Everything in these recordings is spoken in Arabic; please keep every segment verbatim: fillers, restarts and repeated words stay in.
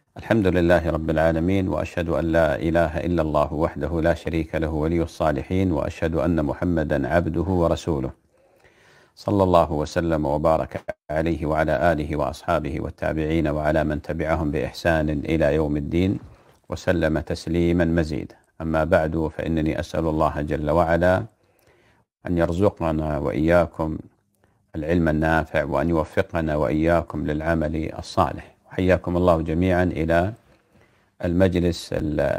الحمد لله رب العالمين، وأشهد أن لا إله إلا الله وحده لا شريك له ولي الصالحين، وأشهد أن محمدا عبده ورسوله صلى الله وسلم وبارك عليه وعلى آله وأصحابه والتابعين وعلى من تبعهم بإحسان إلى يوم الدين وسلم تسليما مزيدا. أما بعد، فإنني أسأل الله جل وعلا أن يرزقنا وإياكم العلم النافع، وأن يوفقنا وإياكم للعمل الصالح. حياكم الله جميعا إلى المجلس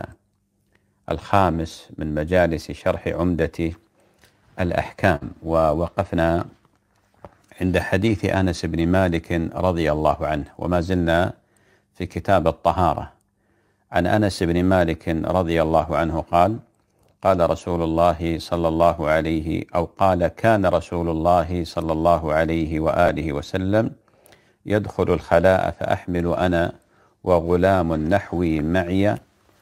الخامس من مجالس شرح عمدة الأحكام، ووقفنا عند حديث أنس بن مالك رضي الله عنه، وما زلنا في كتاب الطهارة. عن أنس بن مالك رضي الله عنه قال: قال رسول الله صلى الله عليه أو قال كان رسول الله صلى الله عليه وآله وسلم يدخل الخلاء فأحمل أنا وغلام نحوي معي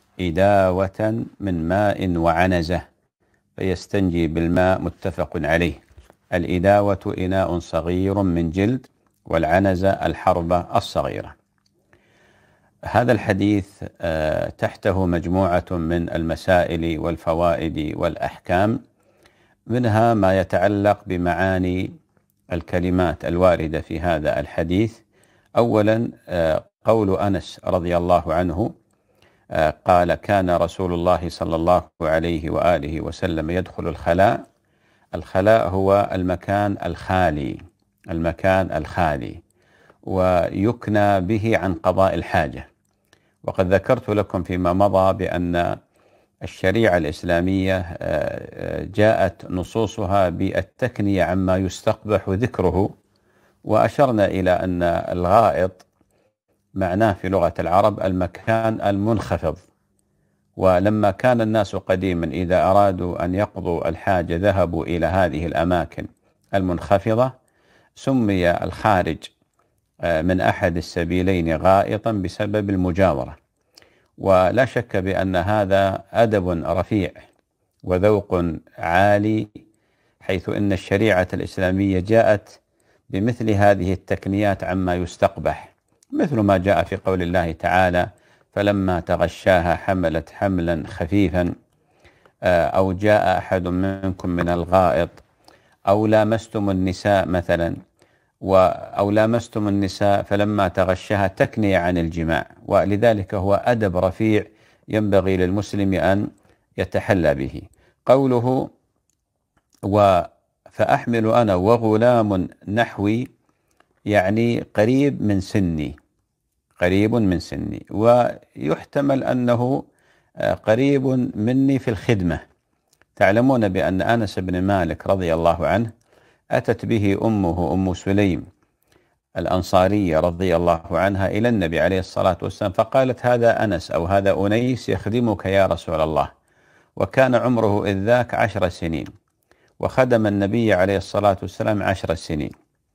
إداوة من ماء وعنزة فيستنجي بالماء، متفق عليه. الإداوة إناء صغير من جلد، والعنزة الحربة الصغيرة. هذا الحديث تحته مجموعة من المسائل والفوائد والأحكام، منها ما يتعلق بمعاني الكلمات الواردة في هذا الحديث. أولا، قول أنس رضي الله عنه قال: كان رسول الله صلى الله عليه وآله وسلم يدخل الخلاء. الخلاء هو المكان الخالي، المكان الخالي، ويكنى به عن قضاء الحاجة. وقد ذكرت لكم فيما مضى بأن الشريعة الإسلامية جاءت نصوصها بالتكنية عما يستقبح ذكره، وأشرنا إلى أن الغائط معناه في لغة العرب المكان المنخفض، ولما كان الناس قديما إذا أرادوا أن يقضوا الحاجة ذهبوا إلى هذه الأماكن المنخفضة. سمي الخارج من أحد السبيلين غائطا بسبب المجاورة. ولا شك بأن هذا أدب رفيع وذوق عالي، حيث أن الشريعة الإسلامية جاءت بمثل هذه التكنيات عما يستقبح، مثل ما جاء في قول الله تعالى: فلما تغشاها حملت حملا خفيفا، أو جاء أحد منكم من الغائط، أو لامستم النساء مثلا، أو لامستم النساء فلما تغشاها تكنية عن الجماع. ولذلك هو أدب رفيع ينبغي للمسلم أن يتحلى به. قوله فأحمل أنا وغلام نحوي، يعني قريب من سني، قريب من سني، ويحتمل أنه قريب مني في الخدمة. تعلمون بأن أنس بن مالك رضي الله عنه أتت به أمه أم سليم الأنصارية رضي الله عنها إلى النبي عليه الصلاة والسلام، فقالت: هذا أنس أو هذا أنيس يخدمك يا رسول الله. وكان عمره إذ ذاك عشر سنين، وخدم النبي عليه الصلاة والسلام عشر سنين.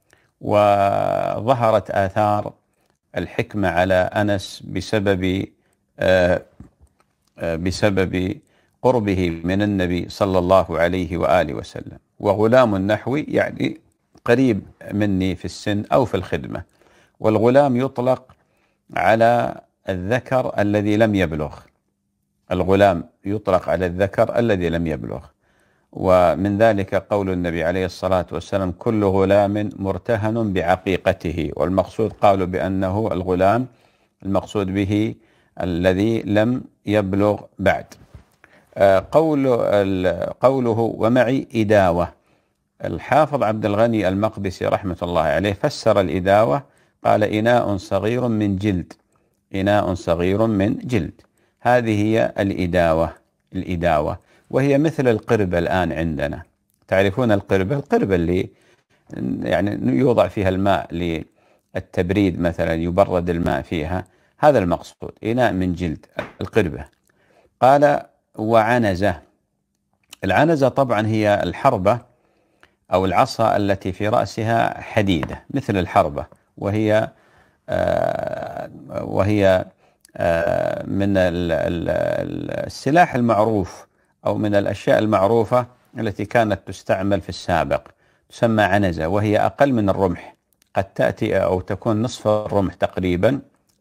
وظهرت آثار الحكمة على أنس بسبب آه بسبب قربه من النبي صلى الله عليه وآله وسلم. وغلام نحوي يعني قريب مني في السن أو في الخدمة. والغلام يطلق على الذكر الذي لم يبلغ، الغلام يطلق على الذكر الذي لم يبلغ. ومن ذلك قول النبي عليه الصلاة والسلام: كل غلام مرتهن بعقيقته. والمقصود قالوا بأنه الغلام المقصود به الذي لم يبلغ بعد. قول قوله ومعي إداوة، الحافظ عبد الغني المقدسي رحمة الله عليه فسر الإداوة، قال: إناء صغير من جلد، إناء صغير من جلد. هذه هي الإداوة، الإداوة وهي مثل القربة الآن عندنا. تعرفون القربة؟ القربة اللي يعني يوضع فيها الماء للتبريد مثلا، يبرد الماء فيها، هذا المقصود، إناء من جلد، القربة. قال: وعنزة. العنزة طبعا هي الحربة أو العصا التي في رأسها حديدة مثل الحربة، وهي آه وهي آه من السلاح المعروف أو من الأشياء المعروفة التي كانت تستعمل في السابق، تسمى عنزة، وهي أقل من الرمح، قد تأتي أو تكون نصف الرمح تقريبا،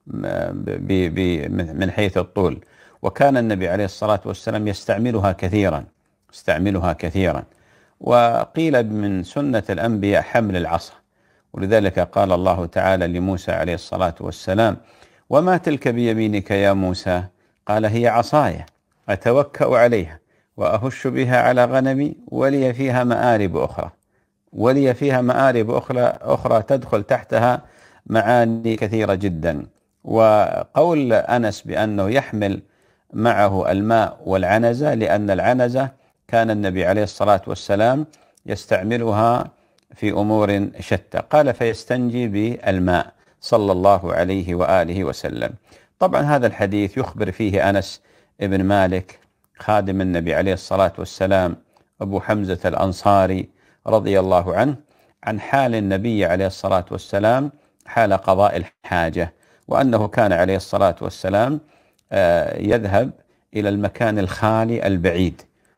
من حيث الطول، وكان النبي عليه الصلاة والسلام يستعملها كثيرا يستعملها كثيرا وقيل من سنة الأنبياء حمل العصا، ولذلك قال الله تعالى لموسى عليه الصلاة والسلام: وما تلك بيمينك يا موسى؟ قال: هي عصاي أتوكأ عليها وأهش بها على غنمي ولي فيها مآرب أخرى ولي فيها مآرب أخرى, أخرى تدخل تحتها معاني كثيرة جدا. وقول أنس بأنه يحمل معه الماء والعنزة لأن العنزة كان النبي عليه الصلاة والسلام يستعملها في أمور شتى، قال: فيستنجي بالماء صلى الله عليه وآله وسلم. طبعا هذا الحديث يخبر فيه أنس ابن مالك خادم النبي عليه الصلاة والسلام أبو حمزة الأنصاري رضي الله عنه عن حال النبي عليه الصلاة والسلام حال قضاء الحاجة، وأنه كان عليه الصلاة والسلام يذهب إلى المكان الخالي البعيد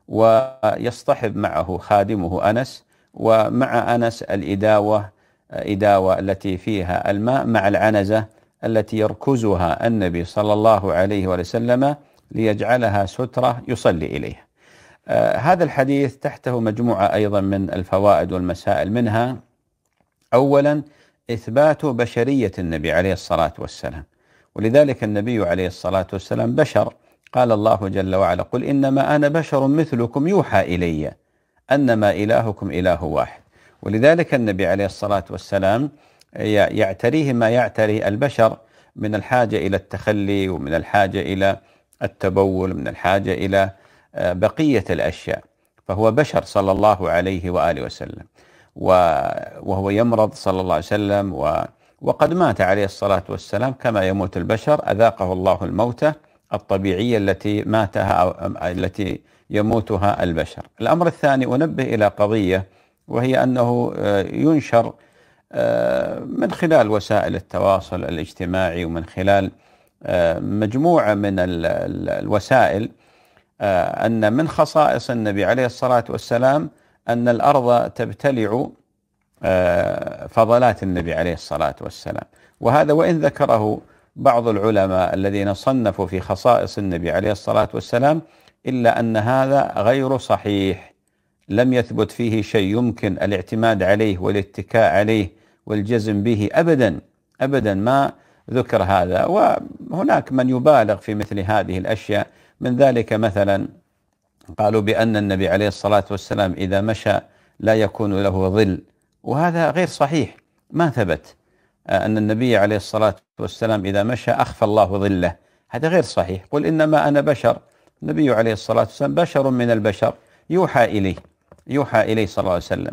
ويصطحب معه خادمه أنس، ومع أنس الإداوة إداوة التي فيها الماء مع العنزة التي يركزها النبي صلى الله عليه وسلم ليجعلها سترة يصلي إليها. آه هذا الحديث تحته مجموعة أيضا من الفوائد والمسائل، منها أولا إثبات بشرية النبي عليه الصلاة والسلام، ولذلك النبي عليه الصلاة والسلام بشر، قال الله جل وعلا: قل إنما أنا بشر مثلكم يوحى إلي أنما إلهكم إله واحد. ولذلك النبي عليه الصلاة والسلام يعتريه ما يعتري البشر من الحاجة إلى التخلي، ومن الحاجة إلى التبول، من الحاجة إلى بقية الأشياء، فهو بشر صلى الله عليه وآله وسلم، وهو يمرض صلى الله عليه وسلم، وقد مات عليه الصلاة والسلام كما يموت البشر، أذاقه الله الموتة الطبيعية التي ماتها أو التي يموتها البشر. الأمر الثاني أنبه إلى قضية، وهي أنه ينشر من خلال وسائل التواصل الاجتماعي ومن خلال مجموعة من الوسائل أن من خصائص النبي عليه الصلاة والسلام أن الأرض تبتلع فضلات النبي عليه الصلاة والسلام، وهذا وإن ذكره بعض العلماء الذين صنفوا في خصائص النبي عليه الصلاة والسلام، إلا أن هذا غير صحيح، لم يثبت فيه شيء يمكن الاعتماد عليه والاتكاء عليه والجزم به أبدا أبدا، ما ذكر هذا. وهناك من يبالغ في مثل هذه الأشياء، من ذلك مثلا قالوا بأن النبي عليه الصلاة والسلام إذا مشى لا يكون له ظل، وهذا غير صحيح، ما ثبت أن النبي عليه الصلاة والسلام إذا مشى أخفى الله ظله، هذا غير صحيح. قل إنما أنا بشر، النبي عليه الصلاة والسلام بشر من البشر يوحى إليه يوحى إليه صلى الله عليه وسلم،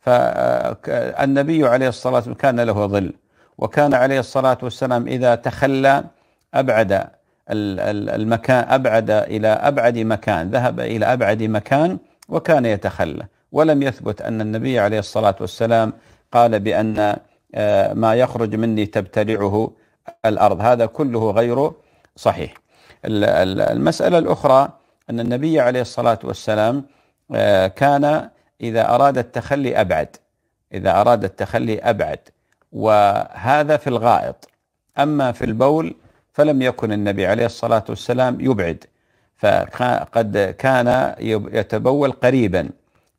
فالنبي عليه الصلاة والسلام كان له ظل، وكان عليه الصلاة والسلام إذا تخلى أبعد المكان أبعد إلى أبعد مكان، ذهب إلى أبعد مكان وكان يتخلى، ولم يثبت أن النبي عليه الصلاة والسلام قال بأن ما يخرج مني تبتلعه الأرض، هذا كله غير صحيح. المسألة الأخرى أن النبي عليه الصلاة والسلام كان إذا أراد التخلي أبعد إذا أراد التخلي أبعد وهذا في الغائط. أما في البول فلم يكن النبي عليه الصلاة والسلام يبعد، فقد كان يتبول قريبا،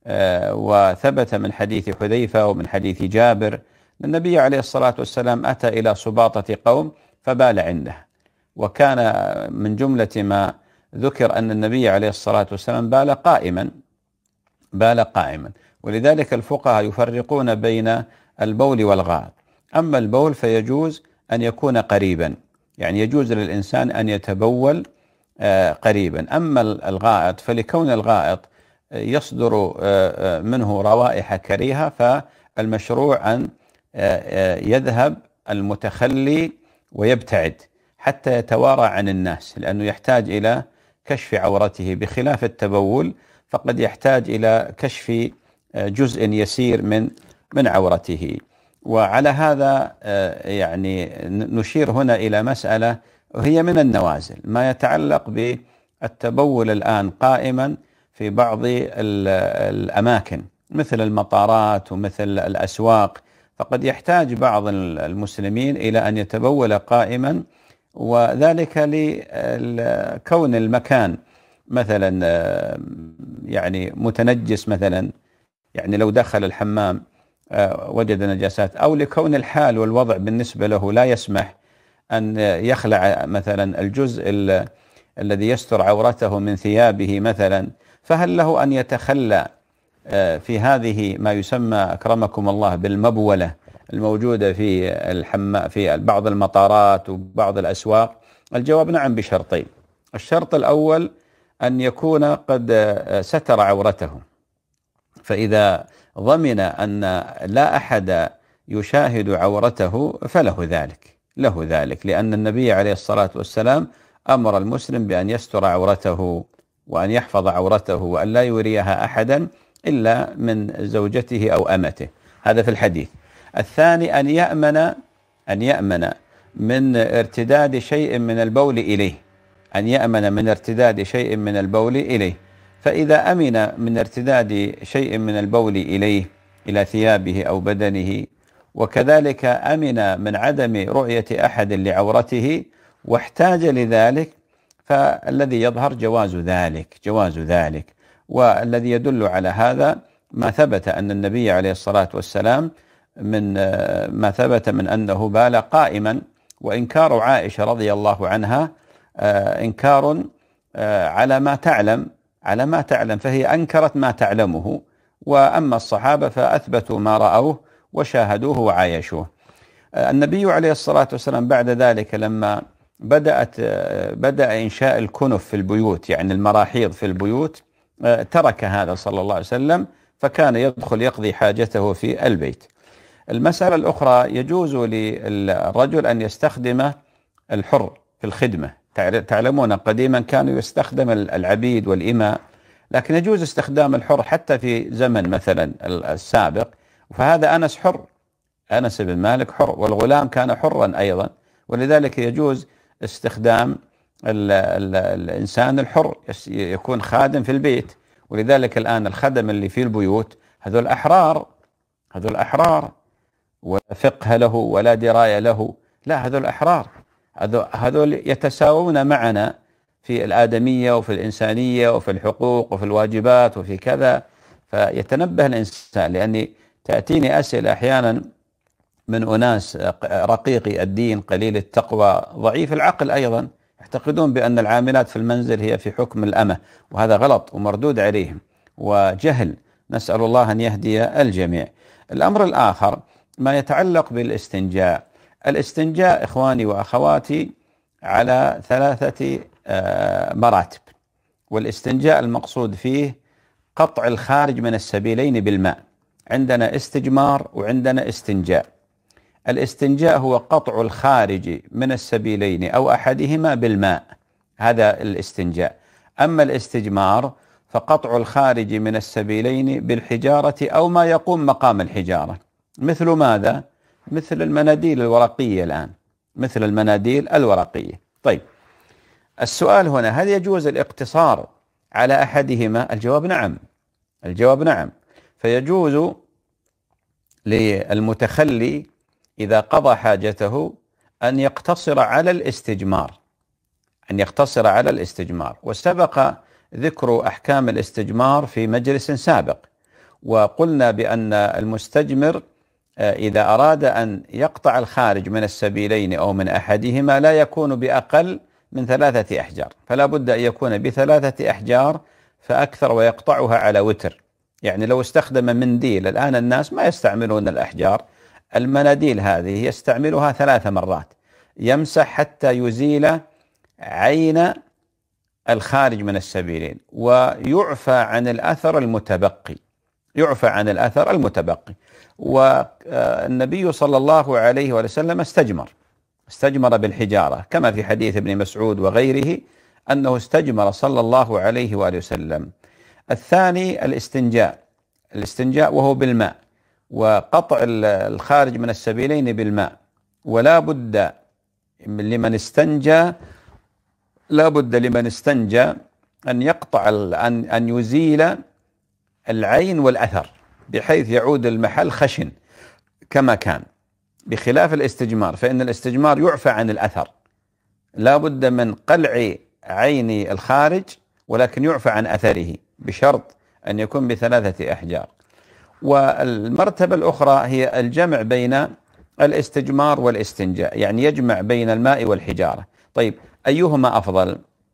وثبت من حديث حذيفة ومن حديث جابر النبي عليه الصلاة والسلام أتى إلى سباطة قوم فبال عنده، وكان من جملة ما ذكر أن النبي عليه الصلاة والسلام بال قائما بال قائما ولذلك الفقهاء يفرقون بين البول والغائط. أما البول فيجوز أن يكون قريبا، يعني يجوز للإنسان أن يتبول قريبا. أما الغائط فلكون الغائط يصدر منه روائح كريهة، فالمشروع أن يذهب المتخلي ويبتعد حتى يتوارى عن الناس، لأنه يحتاج إلى كشف عورته، بخلاف التبول فقد يحتاج إلى كشف جزء يسير من من عورته. وعلى هذا يعني نشير هنا إلى مسألة هي من النوازل، ما يتعلق بالتبول الآن قائما في بعض الأماكن مثل المطارات ومثل الأسواق، فقد يحتاج بعض المسلمين إلى أن يتبول قائما وذلك لكون المكان مثلا يعني متنجس، مثلا يعني لو دخل الحمام وجد نجاسات، أو لكون الحال والوضع بالنسبة له لا يسمح أن يخلع مثلا الجزء الذي يستر عورته من ثيابه مثلا، فهل له أن يتخلى في هذه ما يسمى أكرمكم الله بالمبولة الموجودة في الحمام في بعض المطارات وبعض الأسواق؟ الجواب نعم بشرطين. الشرط الأول أن يكون قد ستر عورته، فإذا ضمن أن لا أحد يشاهد عورته فله ذلك له ذلك لأن النبي عليه الصلاة والسلام أمر المسلم بأن يستر عورته وأن يحفظ عورته وأن لا يريها أحدا إلا من زوجته أو أمته، هذا في الحديث. الثاني أن يأمن أن يأمن من ارتداد شيء من البول إليه أن يأمن من ارتداد شيء من البول إليه فإذا أمن من ارتداد شيء من البول إليه إلى ثيابه أو بدنه، وكذلك أمن من عدم رؤية أحد لعورته واحتاج لذلك، فالذي يظهر جواز ذلك جواز ذلك والذي يدل على هذا ما ثبت أن النبي عليه الصلاة والسلام من ما ثبت من أنه بال قائما، وإنكار عائشة رضي الله عنها إنكار على ما تعلم على ما تعلم فهي أنكرت ما تعلمه، وأما الصحابة فأثبتوا ما رأوه وشاهدوه وعايشوه. النبي عليه الصلاة والسلام بعد ذلك لما بدأت بدأ إنشاء الكنف في البيوت، يعني المراحيض في البيوت، ترك هذا صلى الله عليه وسلم، فكان يدخل يقضي حاجته في البيت. المسألة الأخرى، يجوز للرجل أن يستخدم الحر في الخدمة. تعلمون قديما كانوا يستخدم العبيد والإماء، لكن يجوز استخدام الحر حتى في زمن مثلا السابق، فهذا أنس حر، أنس بن مالك حر، والغلام كان حرا أيضا، ولذلك يجوز استخدام ال ال الإنسان الحر يكون خادم في البيت. ولذلك الآن الخدم اللي في البيوت هذول أحرار هذول أحرار ولا فقه له ولا دراية له، لا، هذول أحرار، هذول يتساوون معنا في الآدمية وفي الإنسانية وفي الحقوق وفي الواجبات وفي كذا. فيتنبه الإنسان، لأني تأتيني أسئلة أحيانا من أناس رقيقي الدين قليل التقوى ضعيف العقل أيضا، يعتقدون بأن العاملات في المنزل هي في حكم الأمة، وهذا غلط ومردود عليهم وجهل، نسأل الله أن يهدي الجميع. الأمر الآخر ما يتعلق بالاستنجاء. الاستنجاء إخواني وأخواتي على ثلاثة مراتب، والاستنجاء المقصود فيه قطع الخارج من السبيلين بالماء. عندنا استجمار وعندنا استنجاء. الاستنجاء هو قطع الخارج من السبيلين أو أحدهما بالماء، هذا الاستنجاء. أما الاستجمار فقطع الخارج من السبيلين بالحجارة أو ما يقوم مقام الحجارة. مثل ماذا؟ مثل المناديل الورقية الآن، مثل المناديل الورقية. طيب، السؤال هنا، هل يجوز الاقتصار على أحدهما؟ الجواب نعم الجواب نعم فيجوز للمتخلي إذا قضى حاجته أن يقتصر على الاستجمار أن يقتصر على الاستجمار وسبق ذكر أحكام الاستجمار في مجلس سابق، وقلنا بأن المستجمر إذا أراد أن يقطع الخارج من السبيلين أو من أحدهما لا يكون بأقل من ثلاثة أحجار، فلا بد أن يكون بثلاثة أحجار فأكثر، ويقطعها على وتر. يعني لو استخدم منديل، الآن الناس ما يستعملون الأحجار، المناديل هذه يستعملها ثلاث مرات، يمسح حتى يزيل عين الخارج من السبيلين ويعفى عن الأثر المتبقي يعفى عن الأثر المتبقي والنبي صلى الله عليه وسلم استجمر استجمر بالحجارة، كما في حديث ابن مسعود وغيره أنه استجمر صلى الله عليه وآله وسلم. الثاني الاستنجاء الاستنجاء وهو بالماء، وقطع الخارج من السبيلين بالماء، ولا بد لمن استنجى لا بد لمن استنجى أن يقطع أن أن يزيل العين والأثر بحيث يعود المحل خشن كما كان، بخلاف الاستجمار، فإن الاستجمار يعفى عن الأثر لا بد من قلع عين الخارج، ولكن يعفى عن أثره بشرط أن يكون بثلاثة أحجار. والمرتبة الأخرى هي الجمع بين الاستجمار والاستنجاء، يعني يجمع بين الماء والحجارة. طيب أيهما أفضل؟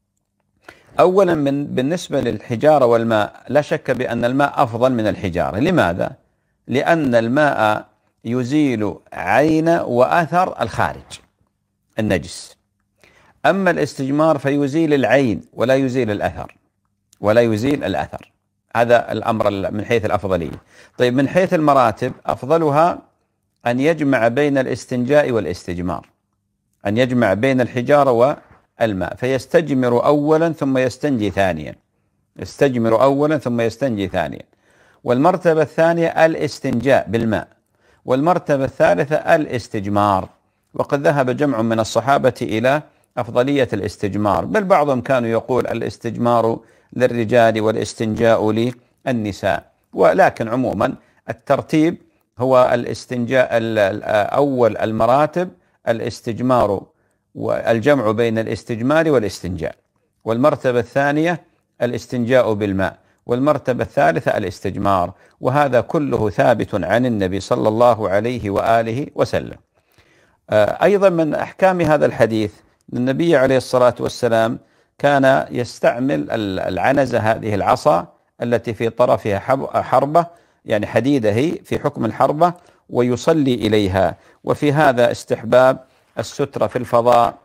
أولا من بالنسبة للحجارة والماء لا شك بأن الماء أفضل من الحجارة. لماذا؟ لأن الماء يزيل عين وأثر الخارج النجس، أما الاستجمار فيزيل العين ولا يزيل الأثر ولا يزيل الأثر. هذا الأمر من حيث الأفضلية. طيب من حيث المراتب أفضلها أن يجمع بين الاستنجاء والاستجمار، أن يجمع بين الحجارة والماء، فيستجمر أولا ثم يستنجي ثانيا، يستجمر أولا ثم يستنجي ثانيا. والمرتبة الثانية الاستنجاء بالماء، والمرتبة الثالثة الاستجمار. وقد ذهب جمع من الصحابة إلى أفضلية الاستجمار، بل بعضهم كانوا يقول الاستجمار للرجال والاستنجاء للنساء. ولكن عموما الترتيب هو الاستنجاء أول المراتب الاستجمار والجمع بين الاستجمار والاستنجاء، والمرتبة الثانية الاستنجاء بالماء، والمرتبة الثالثة الاستجمار. وهذا كله ثابت عن النبي صلى الله عليه وآله وسلم. أيضا من أحكام هذا الحديث النبي عليه الصلاة والسلام كان يستعمل العنزة، هذه العصا التي في طرفها حربة، يعني حديدة هي في حكم الحربة، ويصلي إليها. وفي هذا استحباب السترة في الفضاء،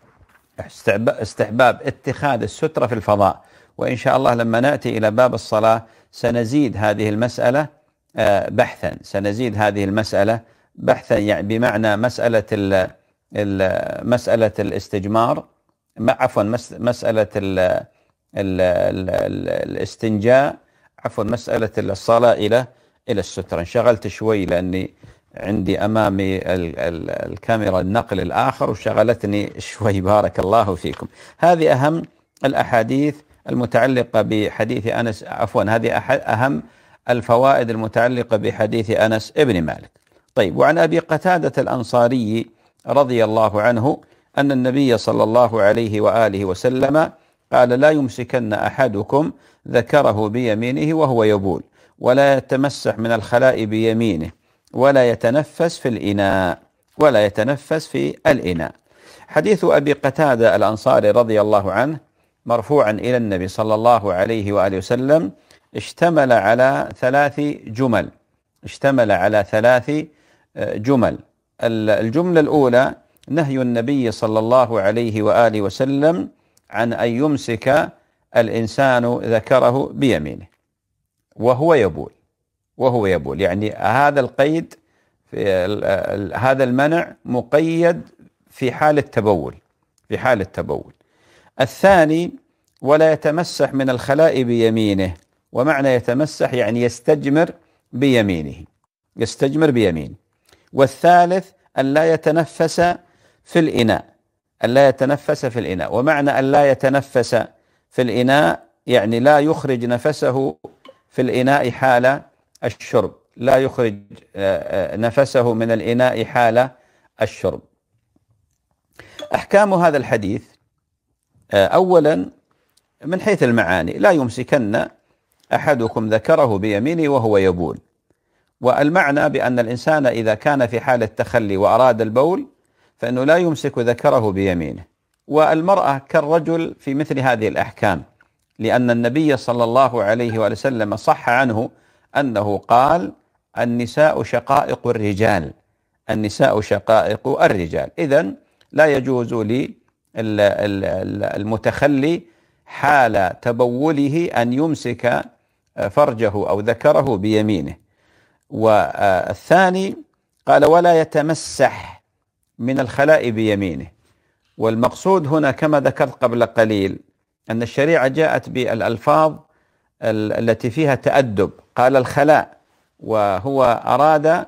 استحباب اتخاذ السترة في الفضاء. وإن شاء الله لما نأتي إلى باب الصلاة سنزيد هذه المسألة بحثا، سنزيد هذه المسألة بحثا، يعني بمعنى مسألة ال مسألة الاستجمار، عفوا مسألة ال ال ال الاستنجاء، عفوا مسألة الصلاة إلى إلى السترة. انشغلت شوي لأني عندي أمامي ال ال الكاميرا النقل الآخر وشغلتني شوي. بارك الله فيكم. هذه أهم الأحاديث المتعلقة بحديث أنس، عفوا هذه أهم الفوائد المتعلقة بحديث أنس ابن مالك. طيب، وعن أبي قتادة الأنصاري رضي الله عنه أن النبي صلى الله عليه وآله وسلم قال: لا يمسكن أحدكم ذكره بيمينه وهو يبول، ولا يتمسح من الخلاء بيمينه، ولا يتنفس في الإناء ولا يتنفس في الإناء. حديث أبي قتادة الأنصاري رضي الله عنه مرفوعا إلى النبي صلى الله عليه وآله وسلم اشتمل على ثلاث جمل اشتمل على ثلاث جمل. الجملة الأولى نهي النبي صلى الله عليه وآله وسلم عن أن يمسك الإنسان ذكره بيمينه وهو يبول وهو يبول يعني هذا القيد، في هذا المنع مقيد في حال التبول في حال التبول. الثاني: ولا يتمسح من الخلاء بيمينه، ومعنى يتمسح يعني يستجمر بيمينه يستجمر بيمينه. والثالث: أن لا يتنفس في الإناء أن لا يتنفس في الإناء ومعنى أن لا يتنفس في الإناء يعني لا يخرج نفسه في الإناء حال الشرب، لا يخرج نفسه من الإناء حال الشرب. أحكام هذا الحديث: أولا من حيث المعاني، لا يمسكن أحدكم ذكره بيمينه وهو يبول، والمعنى بأن الإنسان إذا كان في حال التخلي وأراد البول فإنه لا يمسك ذكره بيمينه. والمرأة كالرجل في مثل هذه الأحكام، لأن النبي صلى الله عليه وسلم صح عنه أنه قال: النساء شقائق الرجال النساء شقائق الرجال. إذن لا يجوز للمتخلي حال تبوله أن يمسك فرجه أو ذكره بيمينه. والثاني قال: ولا يتمسح من الخلاء بيمينه. والمقصود هنا كما ذكرت قبل قليل أن الشريعة جاءت بالألفاظ التي فيها تأدب. قال الخلاء، وهو أراد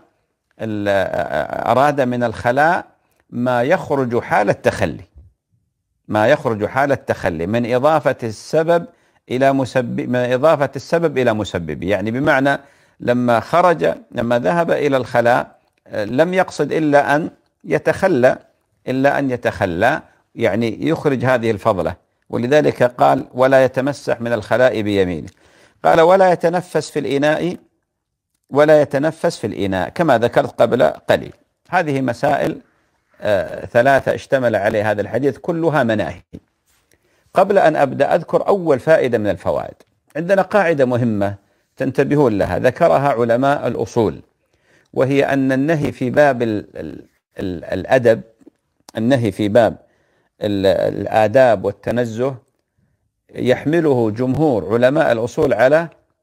أراد من الخلاء ما يخرج حال التخلي ما يخرج حال التخلي من إضافة السبب إلى مسبب من إضافة السبب إلى مسبب، يعني بمعنى لما خرج لما ذهب إلى الخلاء لم يقصد إلا أن يتخلى إلا أن يتخلى يعني يخرج هذه الفضلة، ولذلك قال ولا يتمسح من الخلاء بيمينه. قال ولا يتنفس في الإناء ولا يتنفس في الإناء كما ذكرت قبل قليل. هذه مسائل آه ثلاثة اشتمل عليه هذا الحديث، كلها مناهي. قبل أن أبدأ أذكر أول فائدة من الفوائد. عندنا قاعدة مهمة تنتبهون لها، ذكرها علماء الأصول، وهي أن النهي في باب ال ال ال الأدب، النهي في باب الآداب والتنزه يحمله جمهور علماء الأصول على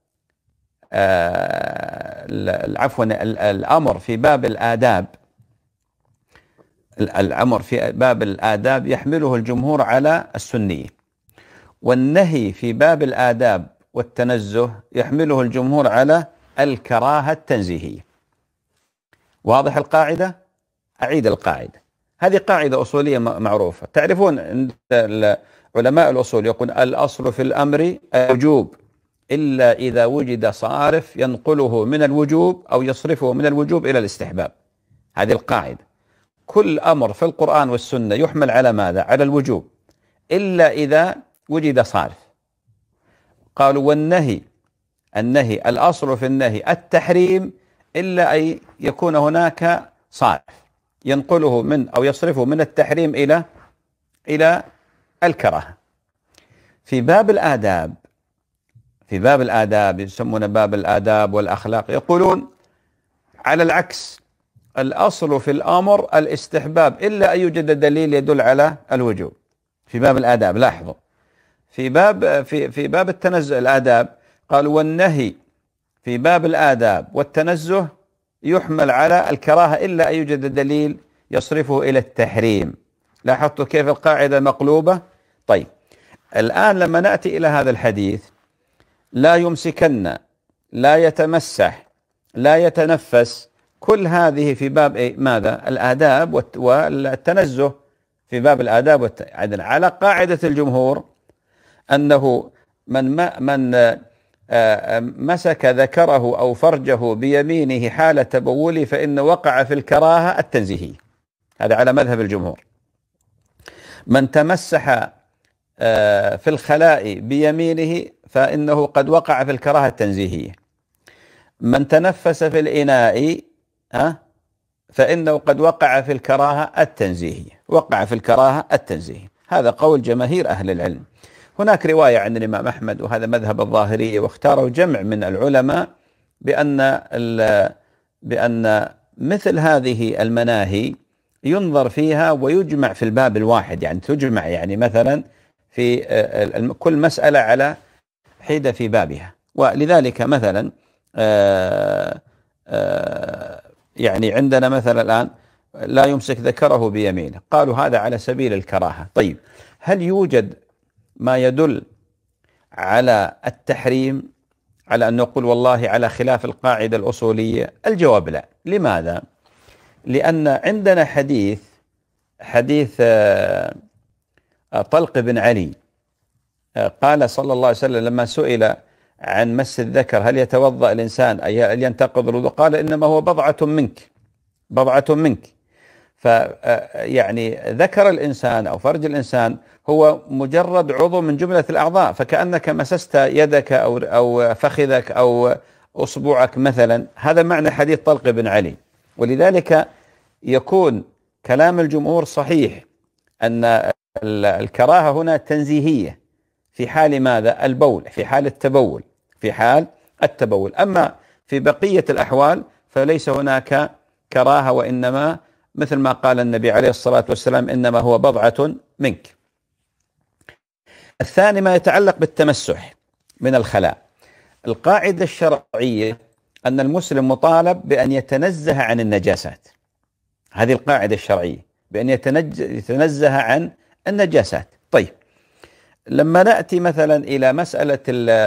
عفوا الأمر في باب الآداب، الأمر في باب الآداب يحمله الجمهور على السنية، والنهي في باب الآداب والتنزه يحمله الجمهور على الكراهة التنزيهية. واضح القاعدة؟ أعيد القاعدة. هذه قاعدة أصولية معروفة، تعرفون عند علماء الأصول يقول الأصل في الأمر الوجوب إلا إذا وجد صارف ينقله من الوجوب أو يصرفه من الوجوب إلى الاستحباب. هذه القاعدة، كل أمر في القرآن والسنة يحمل على ماذا؟ على الوجوب إلا إذا وجد صارف. قالوا والنهي، النهي الأصل في النهي التحريم إلا أن يكون هناك صارف ينقله من أو يصرفه من التحريم إلى إلى الكراهة. في باب الآداب، في باب الآداب يسمون باب الآداب والأخلاق، يقولون على العكس، الأصل في الأمر الاستحباب إلا أن يوجد دليل يدل على الوجوب. في باب الآداب لاحظوا، في باب في في باب التنزه الآداب قالوا والنهي في باب الآداب والتنزه يحمل على الكراهة إلا أن يوجد دليل يصرفه إلى التحريم. لاحظتوا كيف القاعدة مقلوبة؟ طيب الآن لما نأتي إلى هذا الحديث، لا يمسكن، لا يتمسح، لا يتنفس، كل هذه في باب إيه؟ ماذا؟ الآداب والتنزه في باب الآداب والتنزه. على قاعدة الجمهور أنه من ما من مسك ذكره أو فرجه بيمينه حال تبوله فإنه وقع في الكراهة التنزيهية. هذا على مذهب الجمهور. من تمسح في الخلاء بيمينه فإنه قد وقع في الكراهة التنزيهية. من تنفس في الإناء فإنه قد وقع في الكراهة التنزيهية، وقع في الكراهة التنزيهية. هذا قول جماهير أهل العلم. هناك رواية عن الإمام أحمد وهذا مذهب الظاهرية، واختاره جمع من العلماء بأن بأن مثل هذه المناهي ينظر فيها ويجمع في الباب الواحد، يعني تجمع، يعني مثلا في كل مسألة على حدة في بابها. ولذلك مثلا آآ آآ يعني عندنا مثلا الآن لا يمسك ذكره بيمينه، قالوا هذا على سبيل الكراهة. طيب هل يوجد ما يدل على التحريم، على أن نقول والله على خلاف القاعدة الأصولية؟ الجواب لا. لماذا؟ لأن عندنا حديث حديث طلق بن علي، قال صلى الله عليه وسلم لما سئل عن مس الذكر هل يتوضأ الإنسان أي هل ينتقض الوضوء، قال إنما هو بضعة منك، بضعة منك. فيعني ذكر الإنسان أو فرج الإنسان هو مجرد عضو من جملة الأعضاء، فكأنك مسست يدك أو أو فخذك أو أصبعك مثلا. هذا معنى حديث طلق بن علي. ولذلك يكون كلام الجمهور صحيح أن الكراهة هنا تنزيهية في حال ماذا؟ البول، في حال التبول، في حال التبول. أما في بقية الأحوال فليس هناك كراهة، وإنما مثل ما قال النبي عليه الصلاة والسلام إنما هو بضعة منك. الثاني ما يتعلق بالتمسح من الخلاء. القاعدة الشرعية أن المسلم مطالب بأن يتنزه عن النجاسات. هذه القاعدة الشرعية، بأن يتنزه عن النجاسات. طيب لما نأتي مثلا إلى مسألة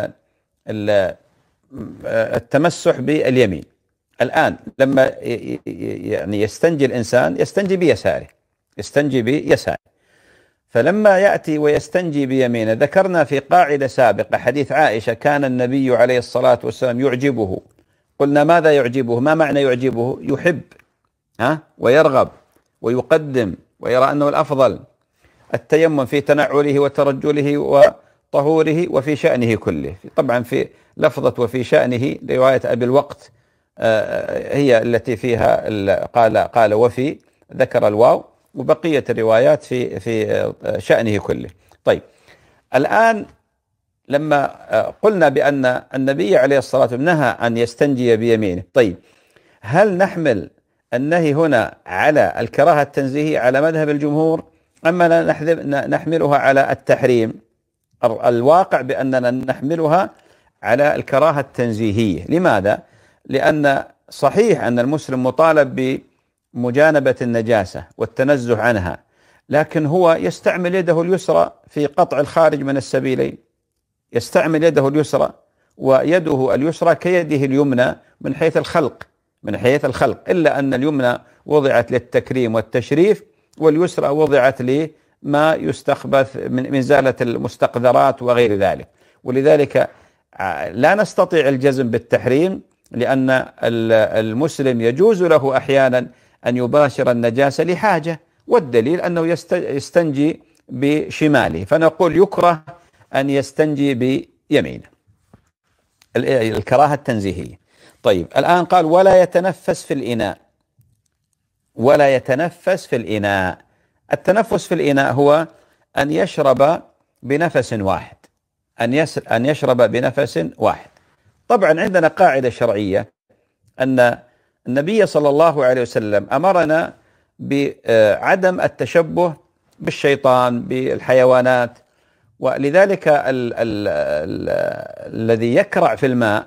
التمسح باليمين، الآن لما يعني يستنجي الإنسان يستنجي بيساره، يستنجي بيساره. فلما يأتي ويستنجي بيمينه، ذكرنا في قاعدة سابقة حديث عائشة كان النبي عليه الصلاة والسلام يعجبه. قلنا ماذا يعجبه؟ ما معنى يعجبه؟ يحب ها ويرغب ويقدم ويرى أنه الأفضل. التيمم في تنعله وترجله وطهوره وفي شأنه كله. طبعا في لفظة وفي شأنه رواية أبي الوقت هي التي فيها قال قال وفي، ذكر الواو، وبقية الروايات في في شأنه كله. طيب الآن لما قلنا بأن النبي عليه الصلاة والسلام نهى أن يستنجي بيمينه، طيب هل نحمل النهي هنا على الكراهة التنزيهية على مذهب الجمهور أما نحملها على التحريم؟ الواقع بأننا نحملها على الكراهة التنزيهية. لماذا؟ لأن صحيح أن المسلم مطالب بمجانبة النجاسة والتنزه عنها، لكن هو يستعمل يده اليسرى في قطع الخارج من السبيلين، يستعمل يده اليسرى، ويده اليسرى كيده اليمنى من حيث الخلق من حيث الخلق إلا أن اليمنى وضعت للتكريم والتشريف، واليسرى وضعت لما يستخبث من إزالة المستقذرات وغير ذلك. ولذلك لا نستطيع الجزم بالتحريم، لأن المسلم يجوز له أحيانا أن يباشر النجاسة لحاجة، والدليل أنه يستنجي بشماله، فنقول يكره أن يستنجي بيمينه، الكراهة التنزيهية. طيب الآن قال ولا يتنفس في الإناء، ولا يتنفس في الإناء. التنفس في الإناء هو أن يشرب بنفس واحد، أن أن يشرب بنفس واحد. طبعا عندنا قاعدة شرعية أن النبي صلى الله عليه وسلم أمرنا بعدم التشبه بالشيطان بالحيوانات، ولذلك ال ال ال الذي يكرع في الماء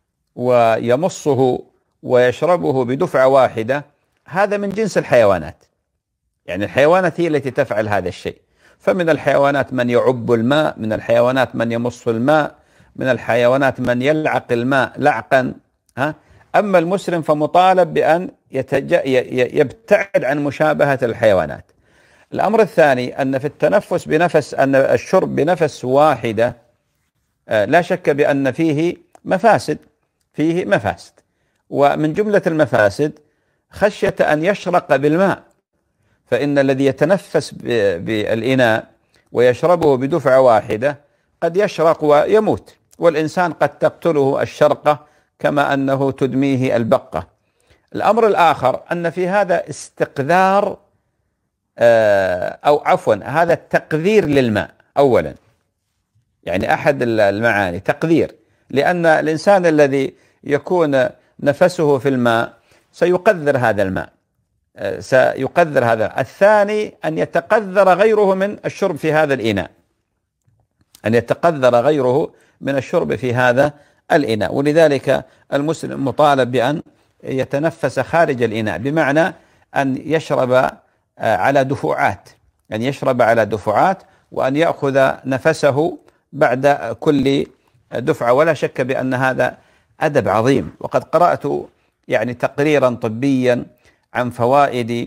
ويمصه ويشربه بدفعة واحدة هذا من جنس الحيوانات، يعني الحيوانات هي التي تفعل هذا الشيء. فمن الحيوانات من يعب الماء، من الحيوانات من يمص الماء، من الحيوانات من يلعق الماء لعقا. ها؟ أما المسلم فمطالب بأن يبتعد عن مشابهة الحيوانات. الأمر الثاني أن في التنفس بنفس، أن الشرب بنفس واحدة لا شك بأن فيه مفاسد، فيه مفاسد، ومن جملة المفاسد خشية أن يشرق بالماء، فإن الذي يتنفس بالإناء ويشربه بدفعة واحدة قد يشرق ويموت، والإنسان قد تقتله الشرقة كما أنه تدميه البقة. الأمر الآخر أن في هذا استقذار أو عفوا هذا التقذير للماء أولا، يعني أحد المعاني تقذير، لأن الإنسان الذي يكون نفسه في الماء سيقذر هذا الماء، سيقذر هذا. الثاني أن يتقذر غيره من الشرب في هذا الإناء، أن يتقذر غيره من الشرب في هذا الإناء. ولذلك المسلم مطالب بأن يتنفس خارج الإناء، بمعنى أن يشرب على دفعات، أن يشرب على دفعات وأن يأخذ نفسه بعد كل دفعة. ولا شك بأن هذا أدب عظيم، وقد قرأت يعني تقريرا طبيا عن فوائد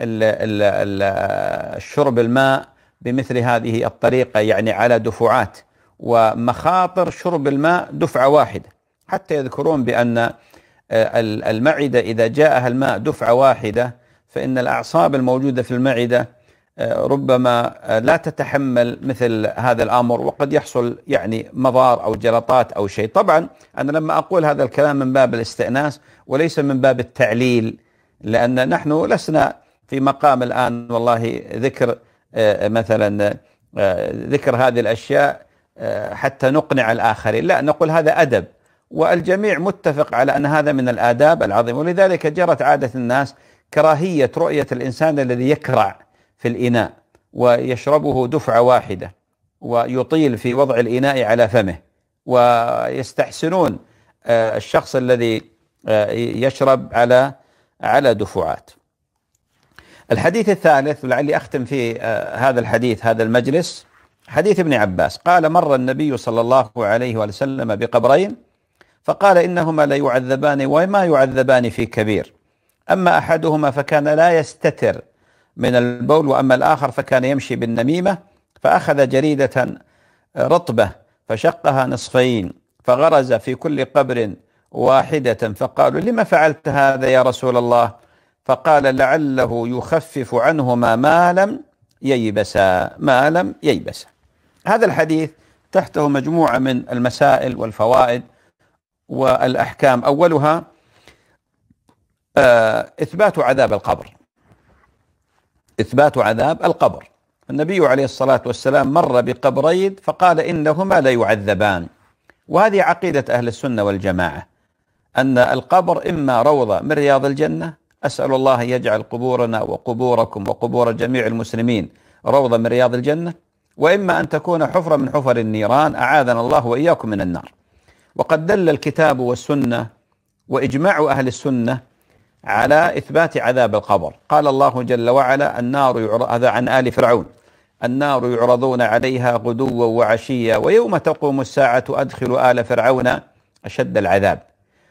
الشرب الماء بمثل هذه الطريقة، يعني على دفعات، ومخاطر شرب الماء دفعة واحدة، حتى يذكرون بأن المعدة إذا جاءها الماء دفعة واحدة فإن الأعصاب الموجودة في المعدة ربما لا تتحمل مثل هذا الأمر، وقد يحصل يعني مضار أو جلطات أو شيء. طبعا أنا لما أقول هذا الكلام من باب الاستئناس وليس من باب التعليل، لأن نحن لسنا في مقام الآن والله ذكر مثلا ذكر هذه الأشياء حتى نقنع الآخرين، لا، نقول هذا أدب، والجميع متفق على أن هذا من الآداب العظيمة. ولذلك جرت عادة الناس كراهية رؤية الإنسان الذي يكرع في الإناء ويشربه دفعة واحدة ويطيل في وضع الإناء على فمه، ويستحسنون الشخص الذي يشرب على على دفعات. الحديث الثالث، ولعلي أختم في هذا الحديث هذا المجلس، حديث ابن عباس قال: مر النبي صلى الله عليه وسلم بقبرين فقال: إنهما لا يعذبان وما يعذبان في كبير، أما أحدهما فكان لا يستتر من البول، وأما الآخر فكان يمشي بالنميمة، فأخذ جريدة رطبة فشقها نصفين فغرز في كل قبر واحدة، فقالوا: لما فعلت هذا يا رسول الله؟ فقال: لعله يخفف عنهما ما لم ييبس ما لم ييبس. هذا الحديث تحته مجموعة من المسائل والفوائد والأحكام. أولها إثبات عذاب القبر، إثبات عذاب القبر. النبي عليه الصلاة والسلام مر بقبرين فقال إنهما لا يعذبان، وهذه عقيدة أهل السنة والجماعة، أن القبر إما روضة من رياض الجنة، أسأل الله أن يجعل قبورنا وقبوركم وقبور جميع المسلمين روضة من رياض الجنة، وإما أن تكون حفرة من حفر النيران، أعاذنا الله وإياكم من النار. وقد دل الكتاب والسنة وإجماع أهل السنة على إثبات عذاب القبر. قال الله جل وعلا: النار، هذا عن آل فرعون، النار يعرضون عليها غدوا وعشيا ويوم تقوم الساعة أدخلوا آل فرعون أشد العذاب.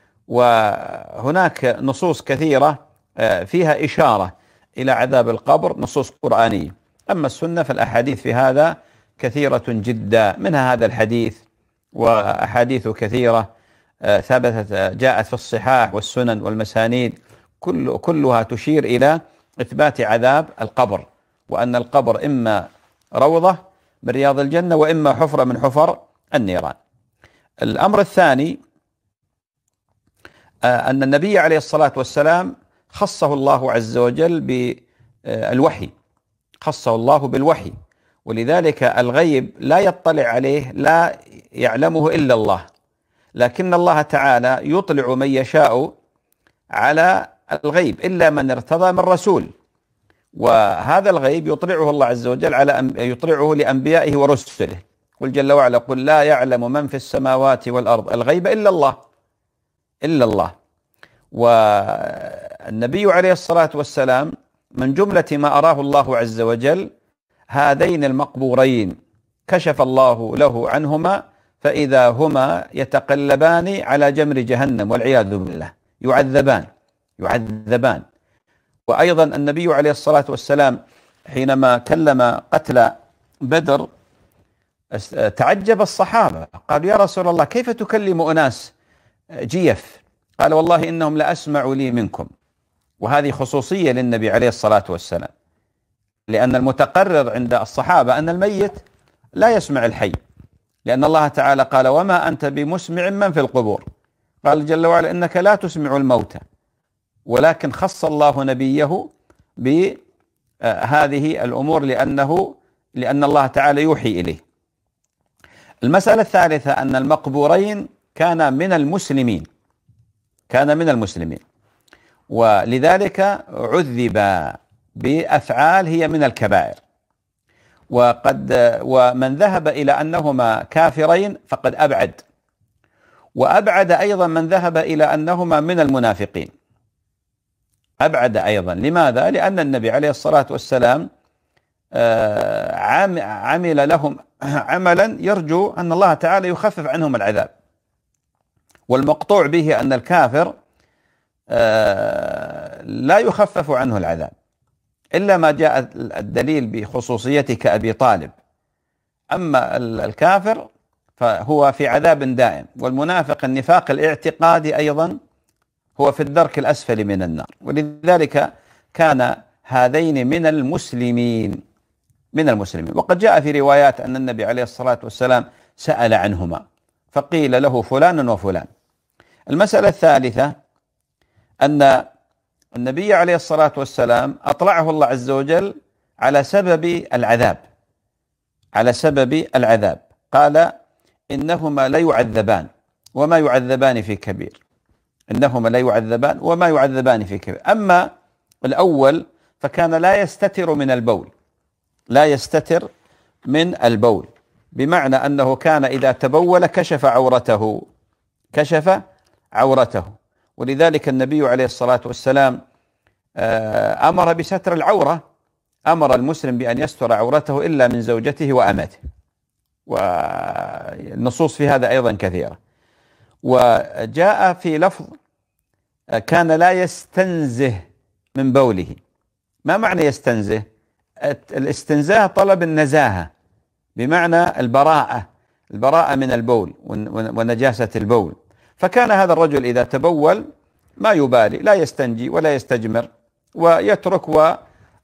وهناك نصوص كثيرة فيها إشارة إلى عذاب القبر، نصوص قرآنية. أما السنة فالأحاديث في هذا كثيرة جدا، منها هذا الحديث وأحاديث كثيرة ثبتت جاءت في الصحاح والسنن والمسانيد، كل كلها تشير إلى إثبات عذاب القبر، وأن القبر إما روضة من رياض الجنة وإما حفرة من حفر النيران. الأمر الثاني أن النبي عليه الصلاة والسلام خصه الله عز وجل بالوحي، خصه الله بالوحي، ولذلك الغيب لا يطلع عليه، لا يعلمه إلا الله، لكن الله تعالى يطلع من يشاء على الغيب إلا من ارتضى من رسول، وهذا الغيب يطلعه الله عز وجل على يطلعه لأنبيائه ورسله. قل جل وعلا: قل لا يعلم من في السماوات والأرض الغيب إلا الله، إلا الله. والنبي عليه الصلاة والسلام من جملة ما أراه الله عز وجل هذين المقبورين، كشف الله له عنهما فإذا هما يتقلبان على جمر جهنم والعياذ بالله، يعذبان يعذبان. وأيضا النبي عليه الصلاة والسلام حينما كلم قتل بدر تعجب الصحابة، قالوا: يا رسول الله كيف تكلم أناس جيف؟ قال: والله إنهم لأسمع لي منكم. وهذه خصوصية للنبي عليه الصلاة والسلام، لأن المتقرر عند الصحابة أن الميت لا يسمع الحي، لأن الله تعالى قال: وما أنت بمسمع من في القبور. قال جل وعلا: إنك لا تسمع الموتى. ولكن خص الله نبيه بهذه الأمور لأنه لأن الله تعالى يوحي إليه. المسألة الثالثة أن المقبورين كان من المسلمين، كان من المسلمين، ولذلك عذب بأفعال هي من الكبائر. وقد ومن ذهب إلى أنهما كافرين فقد أبعد، وأبعد أيضا من ذهب إلى أنهما من المنافقين، أبعد أيضا. لماذا؟ لأن النبي عليه الصلاة والسلام عمل لهم عملا يرجو أن الله تعالى يخفف عنهم العذاب، والمقطوع به أن الكافر لا يخفف عنه العذاب إلا ما جاء الدليل بخصوصيته كأبي طالب. أما الكافر فهو في عذاب دائم، والمنافق النفاق الاعتقادي أيضا هو في الدرك الأسفل من النار. ولذلك كان هذين من المسلمين، من المسلمين. وقد جاء في روايات أن النبي عليه الصلاة والسلام سأل عنهما فقيل له فلان وفلان. المسألة الثالثة أن النبي عليه الصلاة والسلام أطلعه الله عز وجل على سبب العذاب، على سبب العذاب. قال: إنهما لا يعذبان وما يعذبان في كبير، إنهما لا يعذبان وما يعذبان في كبير. أما الأول فكان لا يستتر من البول، لا يستتر من البول، بمعنى أنه كان إذا تبول كشف عورته، كشف عورته. ولذلك النبي عليه الصلاة والسلام أمر بستر العورة، أمر المسلم بأن يستر عورته إلا من زوجته وأمته، والنصوص في هذا أيضا كثيرة. وجاء في لفظ: كان لا يستنزه من بوله. ما معنى يستنزه؟ الاستنزاه طلب النزاهة، بمعنى البراءة، البراءة من البول ونجاسة البول. فكان هذا الرجل إذا تبول ما يبالي، لا يستنجي ولا يستجمر ويترك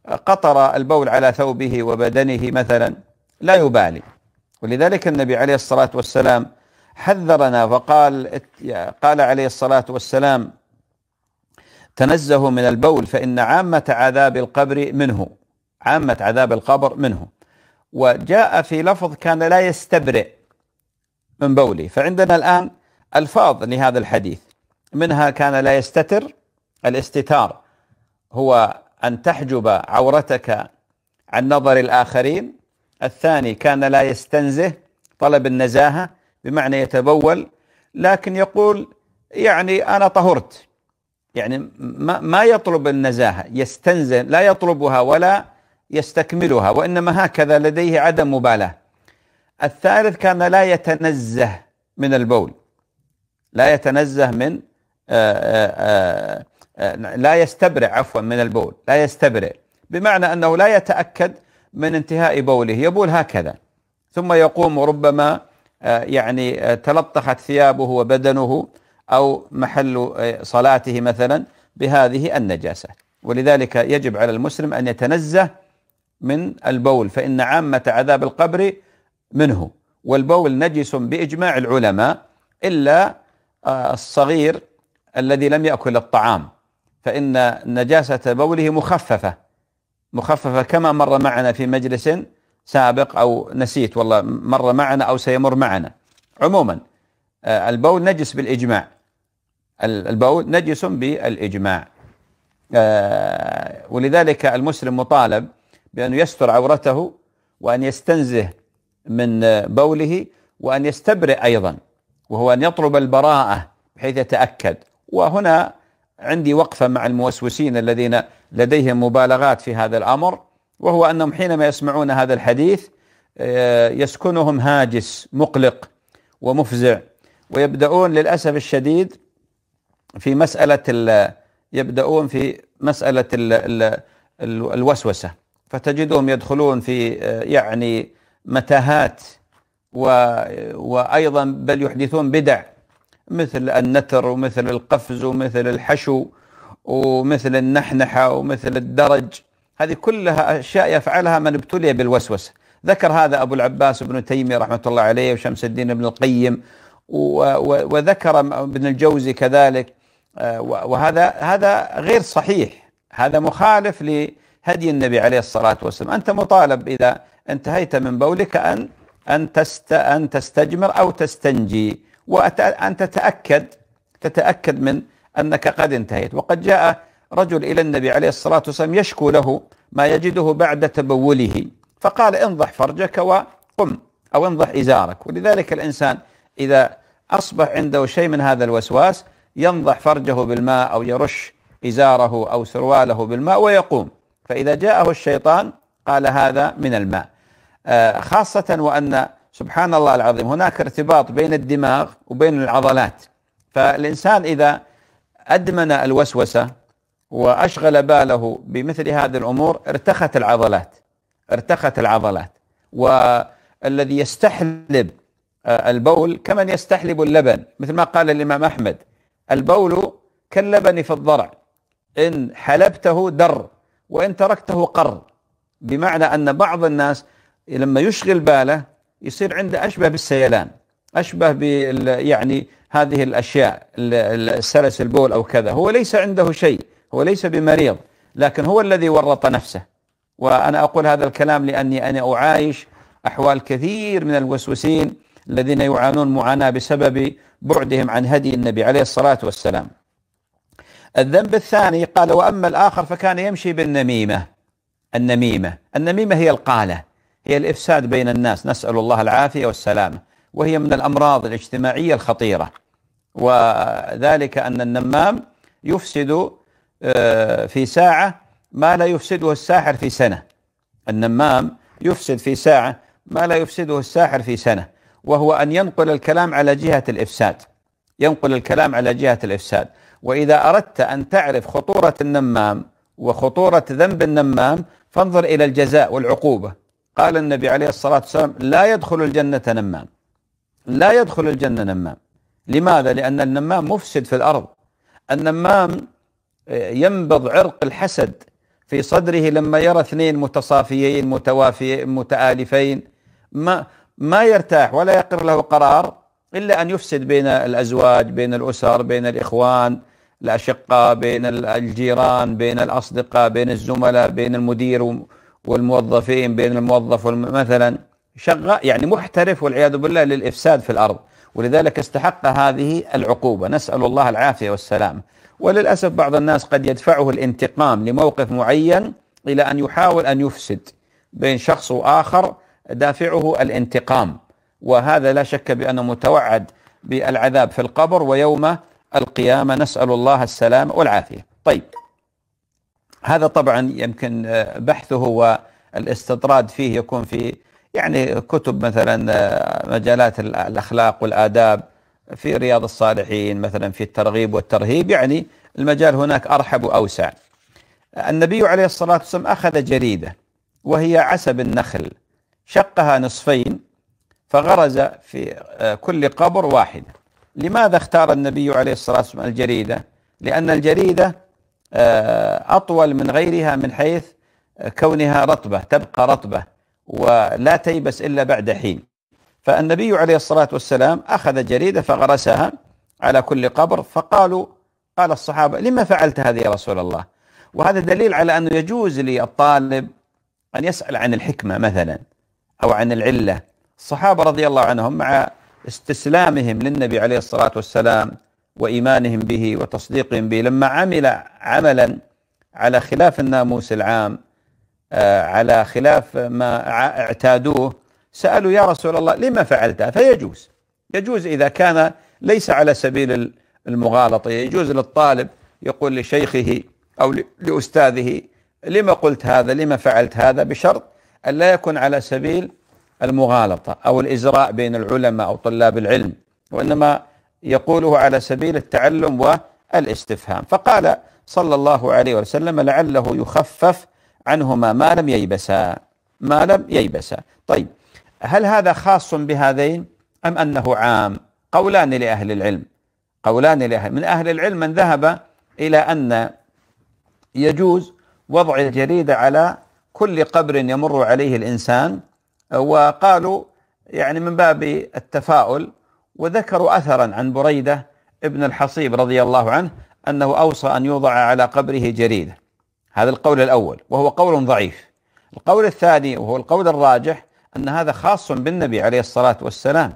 قطر البول على ثوبه وبدنه مثلا لا يبالي. ولذلك النبي عليه الصلاة والسلام حذرنا فقال قال عليه الصلاة والسلام: تنزهوا من البول فإن عامة عذاب القبر منه، عامة عذاب القبر منه. وجاء في لفظ كان لا يستبرئ من بوله. فعندنا الآن ألفاظ لهذا الحديث، منها كان لا يستتر، الاستتار هو أن تحجب عورتك عن نظر الآخرين. الثاني كان لا يستنزه، طلب النزاهة بمعنى يتبول لكن يقول يعني أنا طهرت، يعني ما, ما يطلب النزاهة، يستنزه، لا يطلبها ولا يستكملها، وإنما هكذا لديه عدم مبالاة. الثالث كان لا يتنزه من البول، لا يتنزه من آآ آآ آآ لا يستبرئ عفوا من البول، لا يستبرئ بمعنى أنه لا يتأكد من انتهاء بوله، يبول هكذا ثم يقوم، وربما يعني تلطخت ثيابه وبدنه أو محل صلاته مثلا بهذه النجاسة. ولذلك يجب على المسلم أن يتنزه من البول، فإن عامة عذاب القبر منه. والبول نجس بإجماع العلماء إلا الصغير الذي لم يأكل الطعام، فإن نجاسة بوله مخففة مخففة كما مر معنا في مجلس سابق، أو نسيت والله مر معنا أو سيمر معنا. عموما البول نجس بالإجماع، البول نجس بالإجماع، ولذلك المسلم مطالب بأن يستر عورته وأن يستنزه من بوله وأن يستبرئ أيضا، وهو أن يطلب البراءة بحيث يتأكد. وهنا عندي وقفة مع الموسوسين الذين لديهم مبالغات في هذا الأمر، وهو أنهم حينما يسمعون هذا الحديث يسكنهم هاجس مقلق ومفزع، ويبدأون للأسف الشديد في مسألة يبدأون في مسألة ال ال الوسوسة، فتجدهم يدخلون في يعني متاهات، وأيضا بل يحدثون بدع مثل النتر ومثل القفز ومثل الحشو ومثل النحنحة ومثل الدرج. هذه كلها أشياء يفعلها من ابتلي بالوسوسة. ذكر هذا أبو العباس ابن تيمية رحمة الله عليه وشمس الدين ابن القيم، وذكر ابن الجوزي كذلك، وهذا هذا غير صحيح، هذا مخالف لهدي النبي عليه الصلاة والسلام. أنت مطالب إذا انتهيت من بولك أن أن تست أن تستجمر أو تستنجي، وأن تتأكد تتأكد من أنك قد انتهيت. وقد جاء رجل إلى النبي عليه الصلاة والسلام يشكو له ما يجده بعد تبوله، فقال: انضح فرجك وقم، أو انضح إزارك. ولذلك الإنسان إذا أصبح عنده شيء من هذا الوسواس ينضح فرجه بالماء، أو يرش إزاره أو سرواله بالماء ويقوم، فإذا جاءه الشيطان قال هذا من الماء. آه خاصة وأن سبحان الله العظيم هناك ارتباط بين الدماغ وبين العضلات، فالإنسان إذا أدمن الوسوسة وأشغل باله بمثل هذه الأمور ارتخت العضلات ارتخت العضلات والذي يستحلب البول كمن يستحلب اللبن، مثل ما قال الإمام أحمد: البول كاللبن في الضرع، إن حلبته در وإن تركته قر. بمعنى أن بعض الناس لما يشغل باله يصير عنده أشبه بالسيلان، أشبه بال يعني هذه الأشياء، السلس البول أو كذا. هو ليس عنده شيء، هو ليس بمريض، لكن هو الذي ورط نفسه. وأنا أقول هذا الكلام لأني أنا أعايش أحوال كثير من الوسوسين الذين يعانون معاناة بسبب بعدهم عن هدي النبي عليه الصلاة والسلام. الذنب الثاني قال: وأما الآخر فكان يمشي بالنميمة. النميمة النميمة هي القالة، هي الإفساد بين الناس، نسأل الله العافية والسلامة، وهي من الأمراض الاجتماعية الخطيرة. وذلك أن النمام يفسد في ساعة ما لا يفسده الساحر في سنة. النمام يفسد في ساعة ما لا يفسده الساحر في سنة، وهو أن ينقل الكلام على جهة الإفساد، ينقل الكلام على جهة الإفساد. وإذا أردت أن تعرف خطورة النمام وخطورة ذنب النمام فانظر إلى الجزاء والعقوبة. قال النبي عليه الصلاة والسلام: لا يدخل الجنة نمام، لا يدخل الجنة نمام. لماذا؟ لأن النمام مفسد في الأرض. النمام ينبض عرق الحسد في صدره لما يرى اثنين متصافيين متوافي متآلفين ما ما يرتاح ولا يقر له قرار إلا أن يفسد بين الأزواج، بين الأسر، بين الإخوان الأشقاء، بين الجيران، بين الأصدقاء، بين الزملاء، بين المدير والموظفين، بين الموظف مثلا شغال يعني محترف والعياذ بالله للإفساد في الأرض. ولذلك استحق هذه العقوبة، نسأل الله العافية والسلام. وللأسف بعض الناس قد يدفعه الانتقام لموقف معين إلى أن يحاول أن يفسد بين شخص وآخر، دافعه الانتقام، وهذا لا شك بأنه متوعد بالعذاب في القبر ويوم القيامة، نسأل الله السلام والعافية. طيب، هذا طبعا يمكن بحثه والاستطراد فيه يكون في يعني كتب مثلا مجالات الأخلاق والآداب، في رياض الصالحين مثلا، في الترغيب والترهيب، يعني المجال هناك أرحب وأوسع. النبي عليه الصلاة والسلام أخذ جريدة وهي عسب النخل، شقها نصفين فغرز في كل قبر واحدة. لماذا اختار النبي عليه الصلاة والسلام الجريدة؟ لأن الجريدة أطول من غيرها من حيث كونها رطبة، تبقى رطبة ولا تيبس إلا بعد حين. فالنبي عليه الصلاة والسلام أخذ جريدة فغرسها على كل قبر، فقالوا قال الصحابة: لما فعلت هذه يا رسول الله؟ وهذا دليل على أنه يجوز للطالب أن يسأل عن الحكمة مثلا أو عن العلة. الصحابة رضي الله عنهم مع استسلامهم للنبي عليه الصلاة والسلام وإيمانهم به وتصديقهم به، لما عمل عملا على خلاف الناموس العام، على خلاف ما اعتادوه، سألوا: يا رسول الله لما فعلتها؟ فيجوز يجوز إذا كان ليس على سبيل المغالطة، يجوز للطالب يقول لشيخه أو لأستاذه: لما قلت هذا؟ لما فعلت هذا؟ بشرط أن لا يكون على سبيل المغالطة أو الإزراء بين العلماء أو طلاب العلم، وإنما يقوله على سبيل التعلم والاستفهام. فقال صلى الله عليه وسلم: لعله يخفف عنهما ما لم ييبسا، ما لم ييبسا. طيب، هل هذا خاص بهذين أم أنه عام؟ قولان لأهل العلم، قولان لأهل من أهل العلم من ذهب إلى أن يجوز وضع الجريدة على كل قبر يمر عليه الإنسان، وقالوا يعني من باب التفاؤل، وذكروا أثرا عن بريدة ابن الحصيب رضي الله عنه أنه أوصى أن يوضع على قبره جريدة. هذا القول الأول وهو قول ضعيف. القول الثاني وهو القول الراجح أن هذا خاص بالنبي عليه الصلاة والسلام،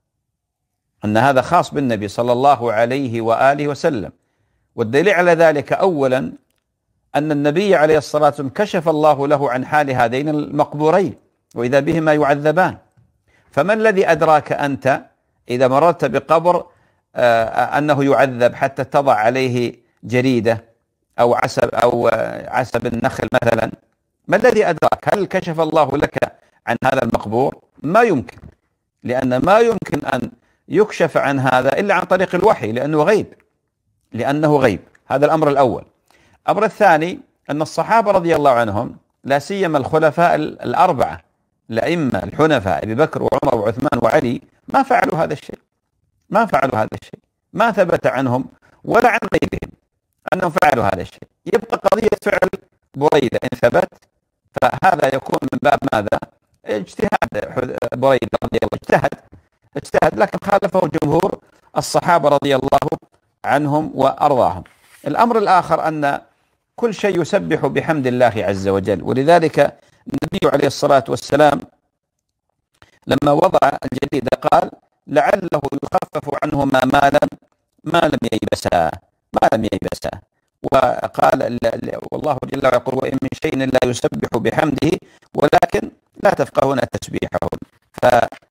أن هذا خاص بالنبي صلى الله عليه وآله وسلم. والدليل على ذلك أولا أن النبي عليه الصلاة والسلام كشف الله له عن حال هذين المقبورين وإذا بهما يعذبان. فما الذي أدراك أنت إذا مررت بقبر آه أنه يعذب حتى تضع عليه جريدة أو عسب أو آه عسب النخل مثلا؟ ما الذي أدراك؟ هل كشف الله لك عن هذا المقبور؟ ما يمكن، لأن ما يمكن أن يكشف عن هذا إلا عن طريق الوحي، لأنه غيب، لأنه غيب. هذا الأمر الأول. الأمر الثاني أن الصحابة رضي الله عنهم، لا سيما الخلفاء الأربعة الأئمة الحنفاء أبي بكر وعمر وعثمان وعلي، ما فعلوا هذا الشيء، ما فعلوا هذا الشيء، ما ثبت عنهم ولا عن غيرهم أنهم فعلوا هذا الشيء. يبقى قضية فعل بريدة إن ثبت، فهذا يكون من باب ماذا؟ اجتهاد بريدة رضي الله، اجتهد اجتهد لكن خالفه جمهور الصحابة رضي الله عنهم وأرضاهم. الأمر الآخر أن كل شيء يسبح بحمد الله عز وجل، ولذلك النبي عليه الصلاة والسلام لما وضع الجريدة قال: لعله يخفف عنهما ما لم ما لم ييبسا، ما لم ييبسا. وقال والله جل وعلا يقول: وإن من شيء لا يسبح بحمده ولكن لا تفقهون تسبيحهم. ف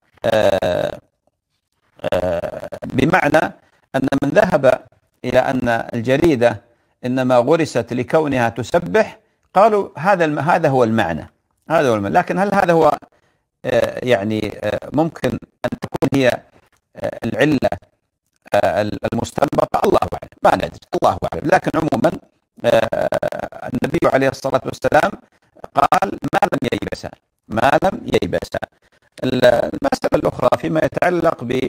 بمعنى أن من ذهب إلى أن الجريدة إنما غرست لكونها تسبح، قالوا هذا هذا هو المعنى، هذا هو المعنى. لكن هل هذا هو يعني ممكن أن تكون هي العلة المستنبطة؟ الله أعلم، ما ندري، الله أعلم. لكن عموما النبي عليه الصلاة والسلام قال: ما لم ييبسا، ما لم ييبسا. المسألة الأخرى فيما يتعلق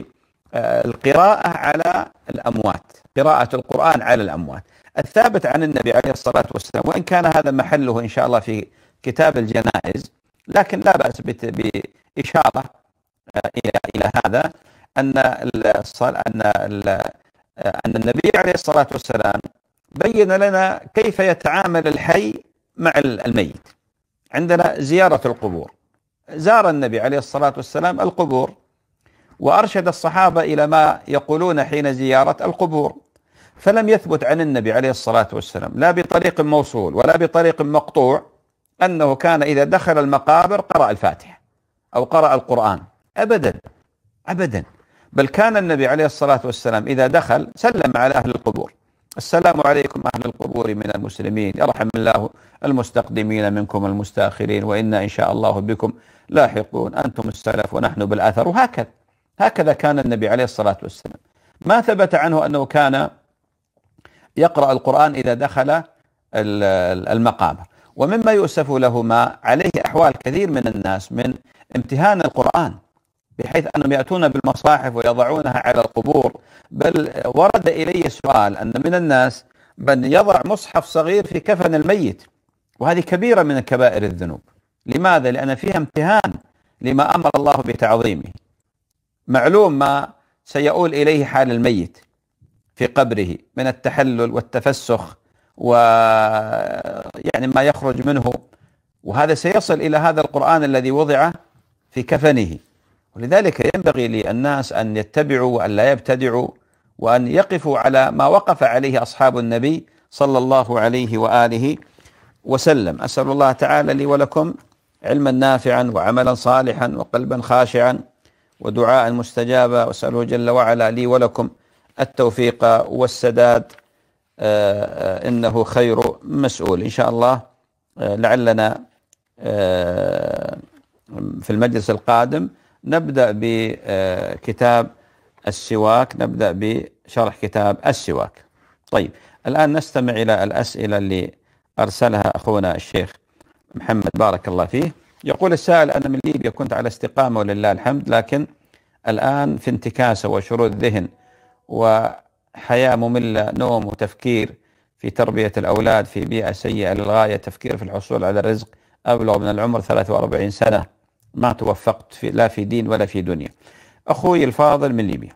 القراءة على الأموات، قراءة القرآن على الأموات. الثابت عن النبي عليه الصلاة والسلام، وإن كان هذا محله إن شاء الله في كتاب الجنائز، لكن لا بأس بإشارة إلى إلى هذا، أن أن أن النبي عليه الصلاة والسلام بين لنا كيف يتعامل الحي مع الميت. عندنا زيارة القبور، زار النبي عليه الصلاة والسلام القبور، وأرشد الصحابة إلى ما يقولون حين زيارة القبور، فلم يثبت عن النبي عليه الصلاة والسلام لا بطريق موصول ولا بطريق مقطوع أنه كان إذا دخل المقابر قرأ الفاتحة أو قرأ القرآن، أبدا أبدا، بل كان النبي عليه الصلاة والسلام إذا دخل سلم على أهل القبور: السلام عليكم أهل القبور من المسلمين، يرحم الله المستقدمين منكم المستأخرين، وإنا إن شاء الله بكم لاحقون، أنتم السلف ونحن بالأثر. وهكذا هكذا كان النبي عليه الصلاة والسلام. ما ثبت عنه أنه كان يقرأ القرآن إذا دخل المقابر. ومما يؤسف له ما عليه أحوال كثير من الناس من امتهان القرآن، بحيث أنهم يأتون بالمصاحف ويضعونها على القبور. بل ورد إلي سؤال أن من الناس من يضع مصحف صغير في كفن الميت، وهذه كبيرة من كبائر الذنوب. لماذا؟ لأن فيها امتهان لما أمر الله بتعظيمه. معلوم ما سيؤول إليه حال الميت في قبره من التحلل والتفسخ ويعني ما يخرج منه، وهذا سيصل إلى هذا القرآن الذي وضع في كفنه. ولذلك ينبغي للناس أن يتبعوا وأن لا يبتدعوا، وأن يقفوا على ما وقف عليه أصحاب النبي صلى الله عليه وآله وسلم. أسأل الله تعالى لي ولكم علما نافعا وعملا صالحا وقلبا خاشعا ودعاء مستجابا، وأسأله جل وعلا لي ولكم التوفيق والسداد، إنه خير مسؤول. إن شاء الله لعلنا في المجلس القادم نبدأ بكتاب السواك، نبدأ بشرح كتاب السواك. طيب، الآن نستمع إلى الأسئلة اللي أرسلها أخونا الشيخ محمد بارك الله فيه. يقول السائل: أنا من ليبيا، كنت على استقامة ولله الحمد، لكن الآن في انتكاسة وشرود ذهن وحياة مملة، نوم وتفكير في تربية الأولاد في بيئة سيئة للغاية، تفكير في الحصول على الرزق، أبلغ من العمر ثلاث وأربعين سنة، ما توفقت في لا في دين ولا في دنيا. أخوي الفاضل من ليبيا،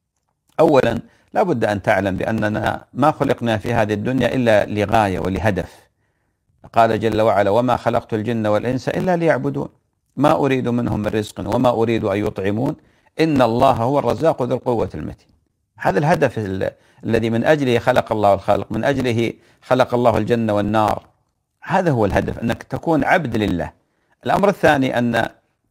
أولا لا بد أن تعلم بأننا ما خلقنا في هذه الدنيا إلا لغاية ولهدف. قال جل وعلا: وما خلقت الجن والإنس إلا ليعبدون، ما أريد منهم من رزق وما أريد أن يطعمون، إن الله هو الرزاق ذو القوة المتين. هذا الهدف الذي من أجله خلق الله الخلق، من أجله خلق الله الجنة والنار. هذا هو الهدف، أنك تكون عبد لله. الأمر الثاني أن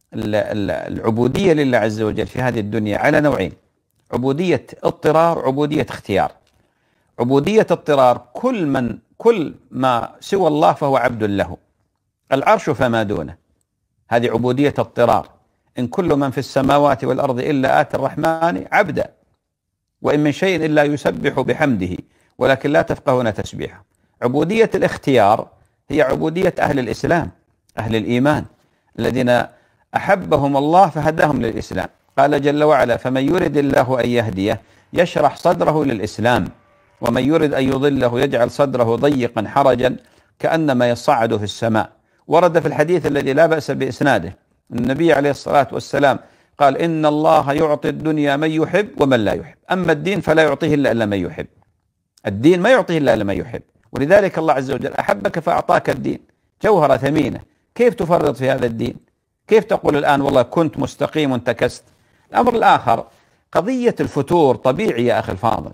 العبودية لله عز وجل في هذه الدنيا على نوعين: عبودية اضطرار، عبودية اختيار. عبودية اضطرار، كل من كل ما سوى الله فهو عبد له، العرش فما دونه، هذه عبودية اضطرار. إن كل من في السماوات والأرض إلا آتي الرحمن عبدا، وإن من شيء إلا يسبح بحمده ولكن لا تفقهون تسبيحه. عبودية الاختيار هي عبودية أهل الإسلام، أهل الإيمان، الذين أحبهم الله فهداهم للإسلام. قال جل وعلا: فمن يرد الله أن يهديه يشرح صدره للإسلام، ومن يرد أن يضله يجعل صدره ضيقا حرجا كأنما يصعد في السماء. ورد في الحديث الذي لا بأس بإسناده النبي عليه الصلاة والسلام قال: إن الله يعطي الدنيا من يحب ومن لا يحب، أما الدين فلا يعطيه إلا إلا من يحب. الدين ما يعطيه إلا إلا من يحب، ولذلك الله عز وجل أحبك فأعطاك الدين، جوهرة ثمينة. كيف تفرط في هذا الدين؟ كيف تقول الآن والله كنت مستقيم وانتكست؟ الأمر الآخر قضية الفتور طبيعي يا أخي الفاضل.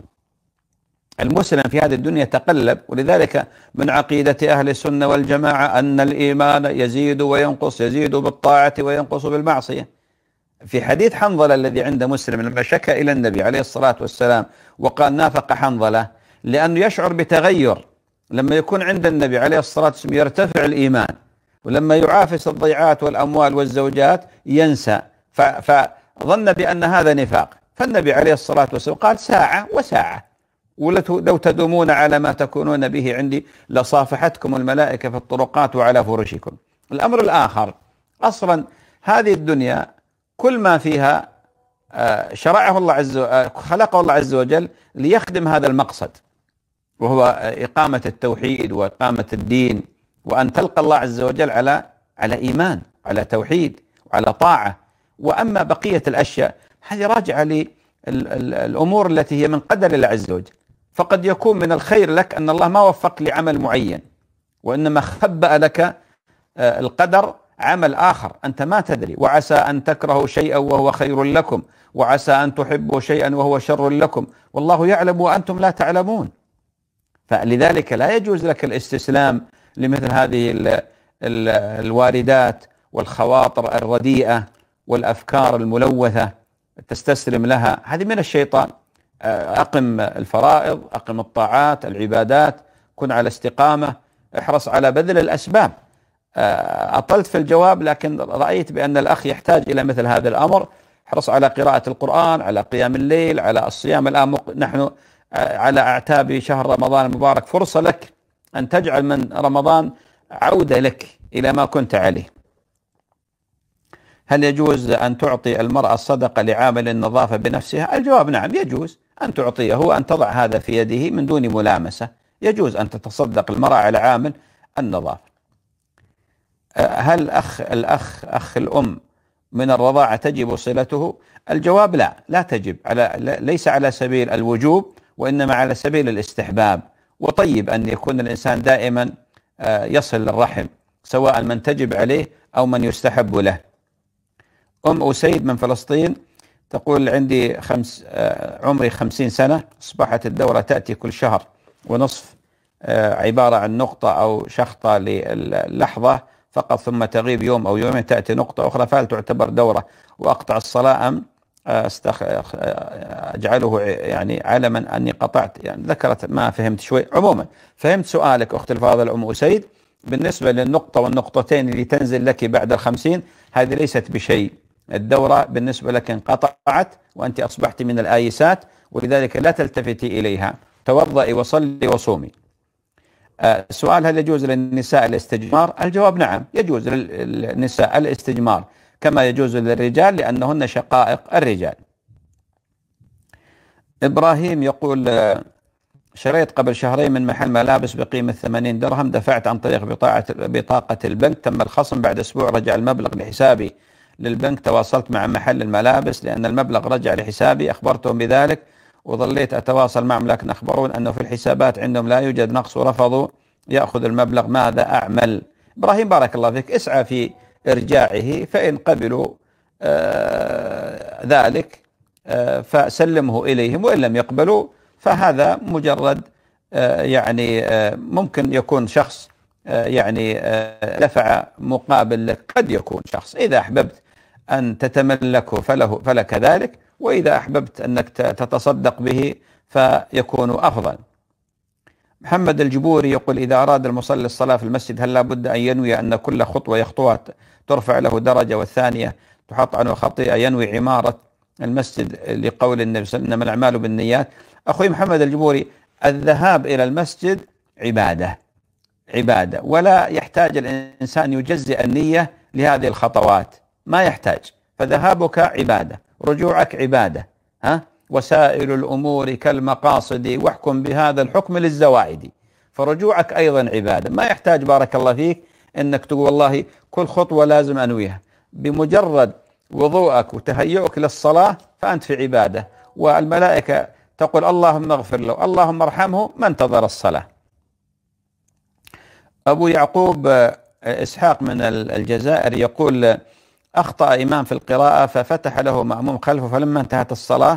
المسلم في هذه الدنيا تقلب، ولذلك من عقيدة أهل السنة والجماعة أن الإيمان يزيد وينقص، يزيد بالطاعة وينقص بالمعصية. في حديث حنظلة الذي عند مسلم لما شكى إلى النبي عليه الصلاة والسلام وقال: نافق حنظلة، لأنه يشعر بتغير. لما يكون عند النبي عليه الصلاة والسلام يرتفع الإيمان، ولما يعافس الضيعات والأموال والزوجات ينسى، فظن بأن هذا نفاق. فالنبي عليه الصلاة والسلام قال: ساعة وساعة، ولو تدومون على ما تكونون به عندي لصافحتكم الملائكة في الطرقات وعلى فرشكم. الأمر الآخر، أصلا هذه الدنيا كل ما فيها شرعه الله عز وجل، خلقه الله عز وجل ليخدم هذا المقصد، وهو إقامة التوحيد وإقامة الدين، وأن تلقى الله عز وجل على على إيمان، على توحيد وعلى طاعة. وأما بقية الأشياء هذه راجعة للأمور التي هي من قدر الله عز وجل. فقد يكون من الخير لك أن الله ما وفق لعمل معين، وإنما خبأ لك القدر عمل آخر أنت ما تدري. وعسى أن تكرهوا شيئا وهو خير لكم، وعسى أن تحبوا شيئا وهو شر لكم، والله يعلم وأنتم لا تعلمون. فلذلك لا يجوز لك الاستسلام لمثل هذه ال ال الواردات والخواطر الرديئة والأفكار الملوثة، تستسلم لها، هذه من الشيطان. أقم الفرائض، أقم الطاعات، العبادات، كن على استقامة، احرص على بذل الأسباب. أطلت في الجواب، لكن رأيت بأن الأخ يحتاج إلى مثل هذا الأمر. احرص على قراءة القرآن، على قيام الليل، على الصيام. الآن نحن على أعتاب شهر رمضان المبارك، فرصة لك أن تجعل من رمضان عودة لك إلى ما كنت عليه. هل يجوز أن تعطي المرأة الصدقة لعامل النظافة بنفسها؟ الجواب نعم، يجوز أن تعطيه وأن تضع هذا في يده من دون ملامسة. يجوز أن تتصدق المرأة على عامل النظافة. هل أخ الأخ أخ الأم من الرضاعة تجب صلته؟ الجواب لا، لا تجب، على ليس على سبيل الوجوب، وإنما على سبيل الاستحباب. وطيب أن يكون الإنسان دائما يصل الرحم، سواء من تجب عليه أو من يستحب له. أم أسيد من فلسطين تقول: عندي خمس عمري خمسين سنة، أصبحت الدورة تأتي كل شهر ونصف، عبارة عن نقطة أو شخطة للحظة فقط، ثم تغيب يوم أو يومين تأتي نقطة أخرى، فهل تعتبر دورة وأقطع الصلاة أم أستخ... أجعله يعني علما أني قطعت؟ يعني ذكرت، ما فهمت شوي. عموما فهمت سؤالك أخت الفاضل أم أسيد. بالنسبة للنقطة والنقطتين اللي تنزل لك بعد الخمسين، هذه ليست بشيء. الدورة بالنسبة لك انقطعت وأنت أصبحت من الآيسات، ولذلك لا تلتفتي إليها. توضئي وصلي وصومي. آه سؤال: هل يجوز للنساء الاستجمار؟ الجواب نعم، يجوز للنساء الاستجمار كما يجوز للرجال، لأنهن شقائق الرجال. إبراهيم يقول: آه شريت قبل شهرين من محل ملابس بقيمة ثمانين درهم، دفعت عن طريق بطاقة بطاقة البنك، تم الخصم، بعد أسبوع رجع المبلغ لحسابي للبنك. تواصلت مع محل الملابس لأن المبلغ رجع لحسابي، أخبرتهم بذلك وظليت أتواصل معهم، لكن أخبرون أنه في الحسابات عندهم لا يوجد نقص ورفضوا يأخذ المبلغ. ماذا أعمل؟ إبراهيم بارك الله فيك، اسعى في إرجاعه، فإن قبلوا آه ذلك آه فسلمه إليهم، وإن لم يقبلوا فهذا مجرد آه يعني آه ممكن يكون شخص آه يعني آه دفع مقابل لك، قد يكون شخص إذا أحببت أن تتملكه فله فلك ذلك، وإذا أحببت أنك تتصدق به فيكون أفضل. محمد الجبوري يقول: إذا أراد المصلي الصلاة في المسجد، هل لابد أن ينوي أن كل خطوة يخطوها ترفع له درجة، والثانية تحط عنه خطيئة؟ ينوي عمارة المسجد لقول النبي صلى الله عليه وسلم: إنما الأعمال بالنيات. أخوي محمد الجبوري، الذهاب إلى المسجد عبادة عبادة ولا يحتاج الإنسان يجزئ النية لهذه الخطوات، ما يحتاج. فذهابك عبادة، رجوعك عبادة. ها وسائل الأمور كالمقاصد، واحكم بهذا الحكم للزوائد. فرجوعك أيضا عبادة، ما يحتاج بارك الله فيك أنك تقول والله كل خطوة لازم أنويها. بمجرد وضوءك وتهيئك للصلاة فأنت في عبادة، والملائكة تقول اللهم اغفر له، اللهم ارحمه، ما انتظر الصلاة. أبو يعقوب إسحاق من الجزائر يقول: أخطأ إمام في القراءة ففتح له مأموم خلفه، فلما انتهت الصلاة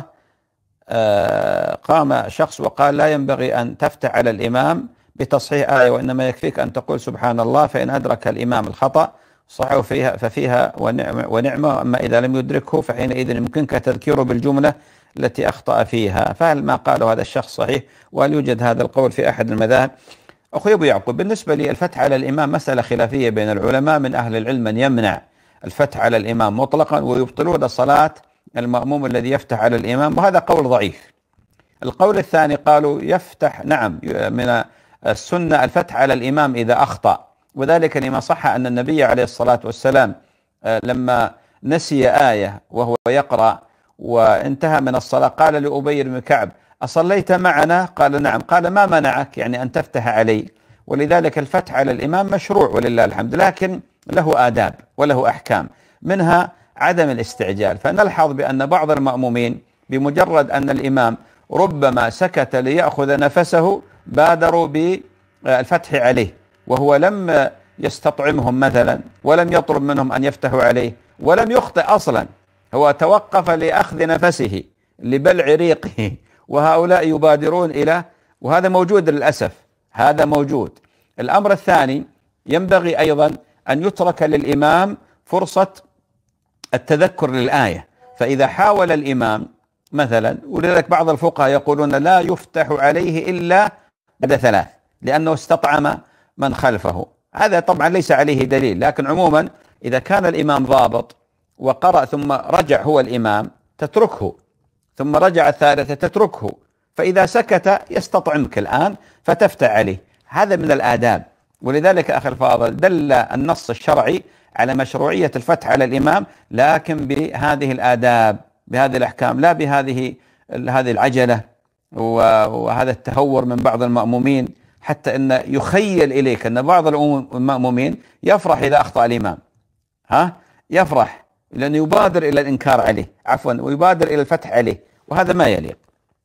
قام شخص وقال: لا ينبغي أن تفتح على الإمام بتصحيح آية، وإنما يكفيك أن تقول سبحان الله، فإن أدرك الإمام الخطأ صحوا فيها ففيها ونعمة, ونعمة أما إذا لم يدركه فحينئذ يمكنك تذكيره بالجملة التي أخطأ فيها. فهل ما قاله هذا الشخص صحيح؟ وهل يوجد هذا القول في أحد المذاهب؟ أخوي أبو يعقوب، بالنسبة للفتح على الإمام مسألة خلافية بين العلماء، من أهل العلم من يمنع الفتح على الإمام مطلقا ويبطلون صلاة المأموم الذي يفتح على الإمام، وهذا قول ضعيف. القول الثاني قالوا يفتح، نعم، من السنة الفتح على الإمام إذا أخطأ، وذلك لما صح أن النبي عليه الصلاة والسلام لما نسي آية وهو يقرأ وانتهى من الصلاة قال لأبي بن كعب: أصليت معنا؟ قال: نعم. قال: ما منعك يعني أن تفتح علي؟ ولذلك الفتح على الإمام مشروع ولله الحمد، لكن له آداب وله أحكام، منها عدم الاستعجال. فنلحظ بأن بعض المأمومين بمجرد أن الإمام ربما سكت ليأخذ نفسه بادروا بالفتح عليه، وهو لم يستطعمهم مثلا ولم يطلب منهم أن يفتحوا عليه ولم يخطئ أصلا، هو توقف لأخذ نفسه لبلع ريقه، وهؤلاء يبادرون إلى، وهذا موجود للأسف، هذا موجود. الأمر الثاني، ينبغي أيضا أن يترك للإمام فرصة التذكر للآية. فإذا حاول الإمام مثلا، ولذلك بعض الفقهاء يقولون لا يفتح عليه إلا بعد ثلاث لأنه استطعم من خلفه، هذا طبعا ليس عليه دليل، لكن عموما إذا كان الإمام ضابط وقرأ ثم رجع هو الإمام تتركه، ثم رجع الثالثة تتركه، فإذا سكت يستطعمك الآن فتفتح عليه، هذا من الآداب. ولذلك أخي الفاضل دل النص الشرعي على مشروعية الفتح على الإمام، لكن بهذه الآداب، بهذه الأحكام، لا بهذه هذه العجلة وهذا التهور من بعض المأمومين، حتى أن يخيل إليك أن بعض المأمومين يفرح إذا أخطأ الإمام، ها يفرح لأنه يبادر إلى الإنكار عليه، عفوا ويبادر إلى الفتح عليه، وهذا ما يليق.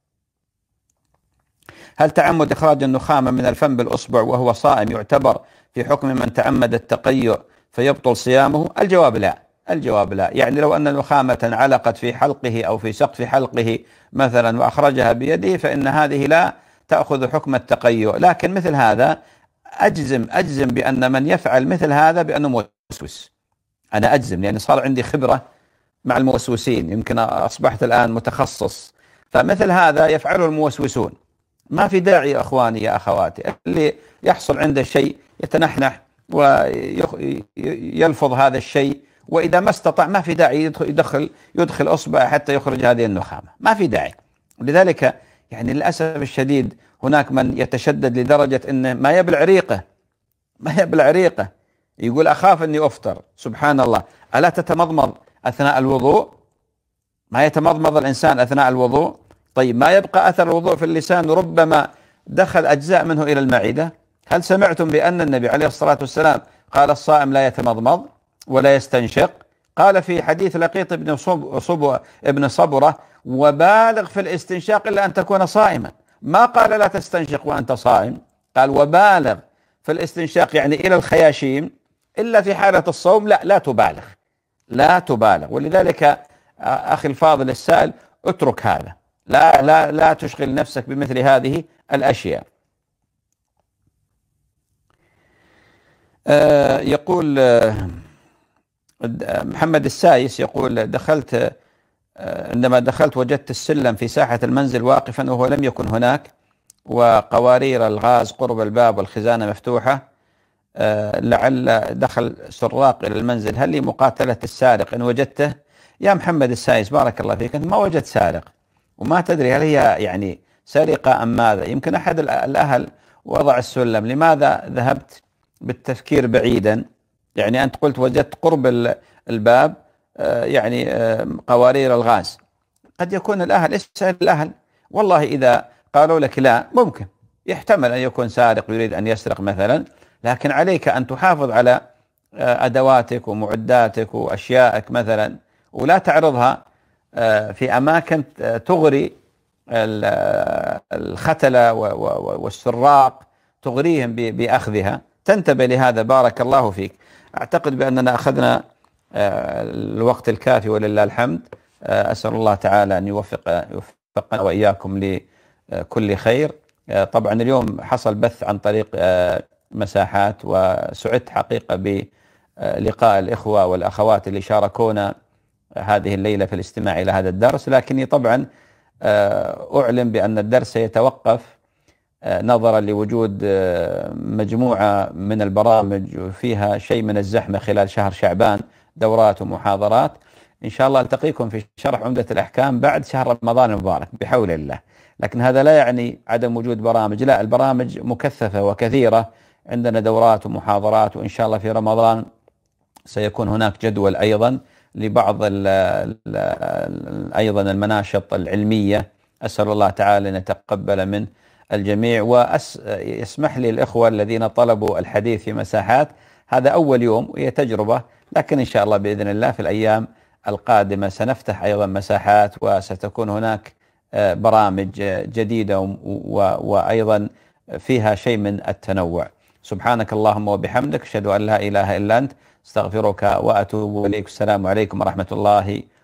هل تعمد إخراج النخامة من الفم بالأصبع وهو صائم يعتبر في حكم من تعمد التقيؤ فيبطل صيامه؟ الجواب لا، الجواب لا. يعني لو أن النخامة علقت في حلقه أو في سقف حلقه مثلا وأخرجها بيده فإن هذه لا تأخذ حكم التقيؤ، لكن مثل هذا أجزم أجزم بأن من يفعل مثل هذا بأنه موسوس، أنا أجزم لأن صار عندي خبرة مع الموسوسين، يمكن أصبحت الآن متخصص، فمثل هذا يفعله الموسوسون. ما في داعي يا أخواني يا أخواتي، اللي يحصل عنده شيء يتنحنح ويلفظ هذا الشيء، وإذا ما استطاع ما في داعي يدخل يدخل أصبع حتى يخرج هذه النخامة، ما في داعي. لذلك يعني للأسف الشديد هناك من يتشدد لدرجة أنه ما يبلع ريقه، ما يبلع ريقه، يقول أخاف أني أفطر. سبحان الله، ألا تتمضمض أثناء الوضوء؟ ما يتمضمض الإنسان أثناء الوضوء؟ طيب ما يبقى أثر الوضوء في اللسان، ربما دخل أجزاء منه إلى المعدة. هل سمعتم بأن النبي عليه الصلاة والسلام قال الصائم لا يتمضمض ولا يستنشق؟ قال في حديث لقيط بن صب صب ابن صبرة: وبالغ في الاستنشاق إلا أن تكون صائما. ما قال لا تستنشق وأنت صائم، قال وبالغ في الاستنشاق يعني إلى الخياشيم، إلا في حالة الصوم لا لا تبالغ، لا تبالغ. ولذلك أخي الفاضل السائل اترك هذا، لا لا لا تشغل نفسك بمثل هذه الأشياء. آه يقول آه محمد السايس يقول: دخلت آه عندما دخلت وجدت السلم في ساحة المنزل واقفا وهو لم يكن هناك، وقوارير الغاز قرب الباب والخزانة مفتوحة، آه لعل دخل سراق إلى المنزل، هل لي مقاتلة السارق إن وجدته؟ يا محمد السايس بارك الله فيك، أنت ما وجدت سارق وما تدري هل هي يعني سرقة أم ماذا، يمكن أحد الأهل وضع السلم، لماذا ذهبت بالتفكير بعيدا؟ يعني أنت قلت وجدت قرب الباب يعني قوارير الغاز، قد يكون الأهل، اسأل الأهل، والله إذا قالوا لك لا ممكن يحتمل أن يكون سارق يريد أن يسرق مثلا، لكن عليك أن تحافظ على أدواتك ومعداتك وأشيائك مثلا، ولا تعرضها في أماكن تغري الختلة والسراق، تغريهم بأخذها، تنتبه لهذا. بارك الله فيك. أعتقد بأننا أخذنا الوقت الكافي ولله الحمد. أسأل الله تعالى أن يوفق يوفقنا وإياكم لكل خير. طبعا اليوم حصل بث عن طريق مساحات، وسعدت حقيقة بلقاء الإخوة والأخوات اللي شاركونا هذه الليلة في الاستماع إلى هذا الدرس، لكني طبعا أعلم بأن الدرس سيتوقف نظرا لوجود مجموعة من البرامج فيها شيء من الزحمة خلال شهر شعبان، دورات ومحاضرات. إن شاء الله ألتقيكم في شرح عمدة الأحكام بعد شهر رمضان المبارك بحول الله، لكن هذا لا يعني عدم وجود برامج، لا، البرامج مكثفة وكثيرة، عندنا دورات ومحاضرات، وإن شاء الله في رمضان سيكون هناك جدول أيضا لبعض ال ال أيضا المناشط العلمية. أسأل الله تعالى أن يتقبل من الجميع، ويسمح لي الإخوة الذين طلبوا الحديث في مساحات، هذا أول يوم وهي تجربة، لكن إن شاء الله بإذن الله في الأيام القادمة سنفتح أيضا مساحات، وستكون هناك برامج جديدة وأيضا فيها شيء من التنوع. سبحانك اللهم وبحمدك، أشهد أن لا إله إلا أنت، استغفرك وأتوب إليك. السلام عليكم ورحمة الله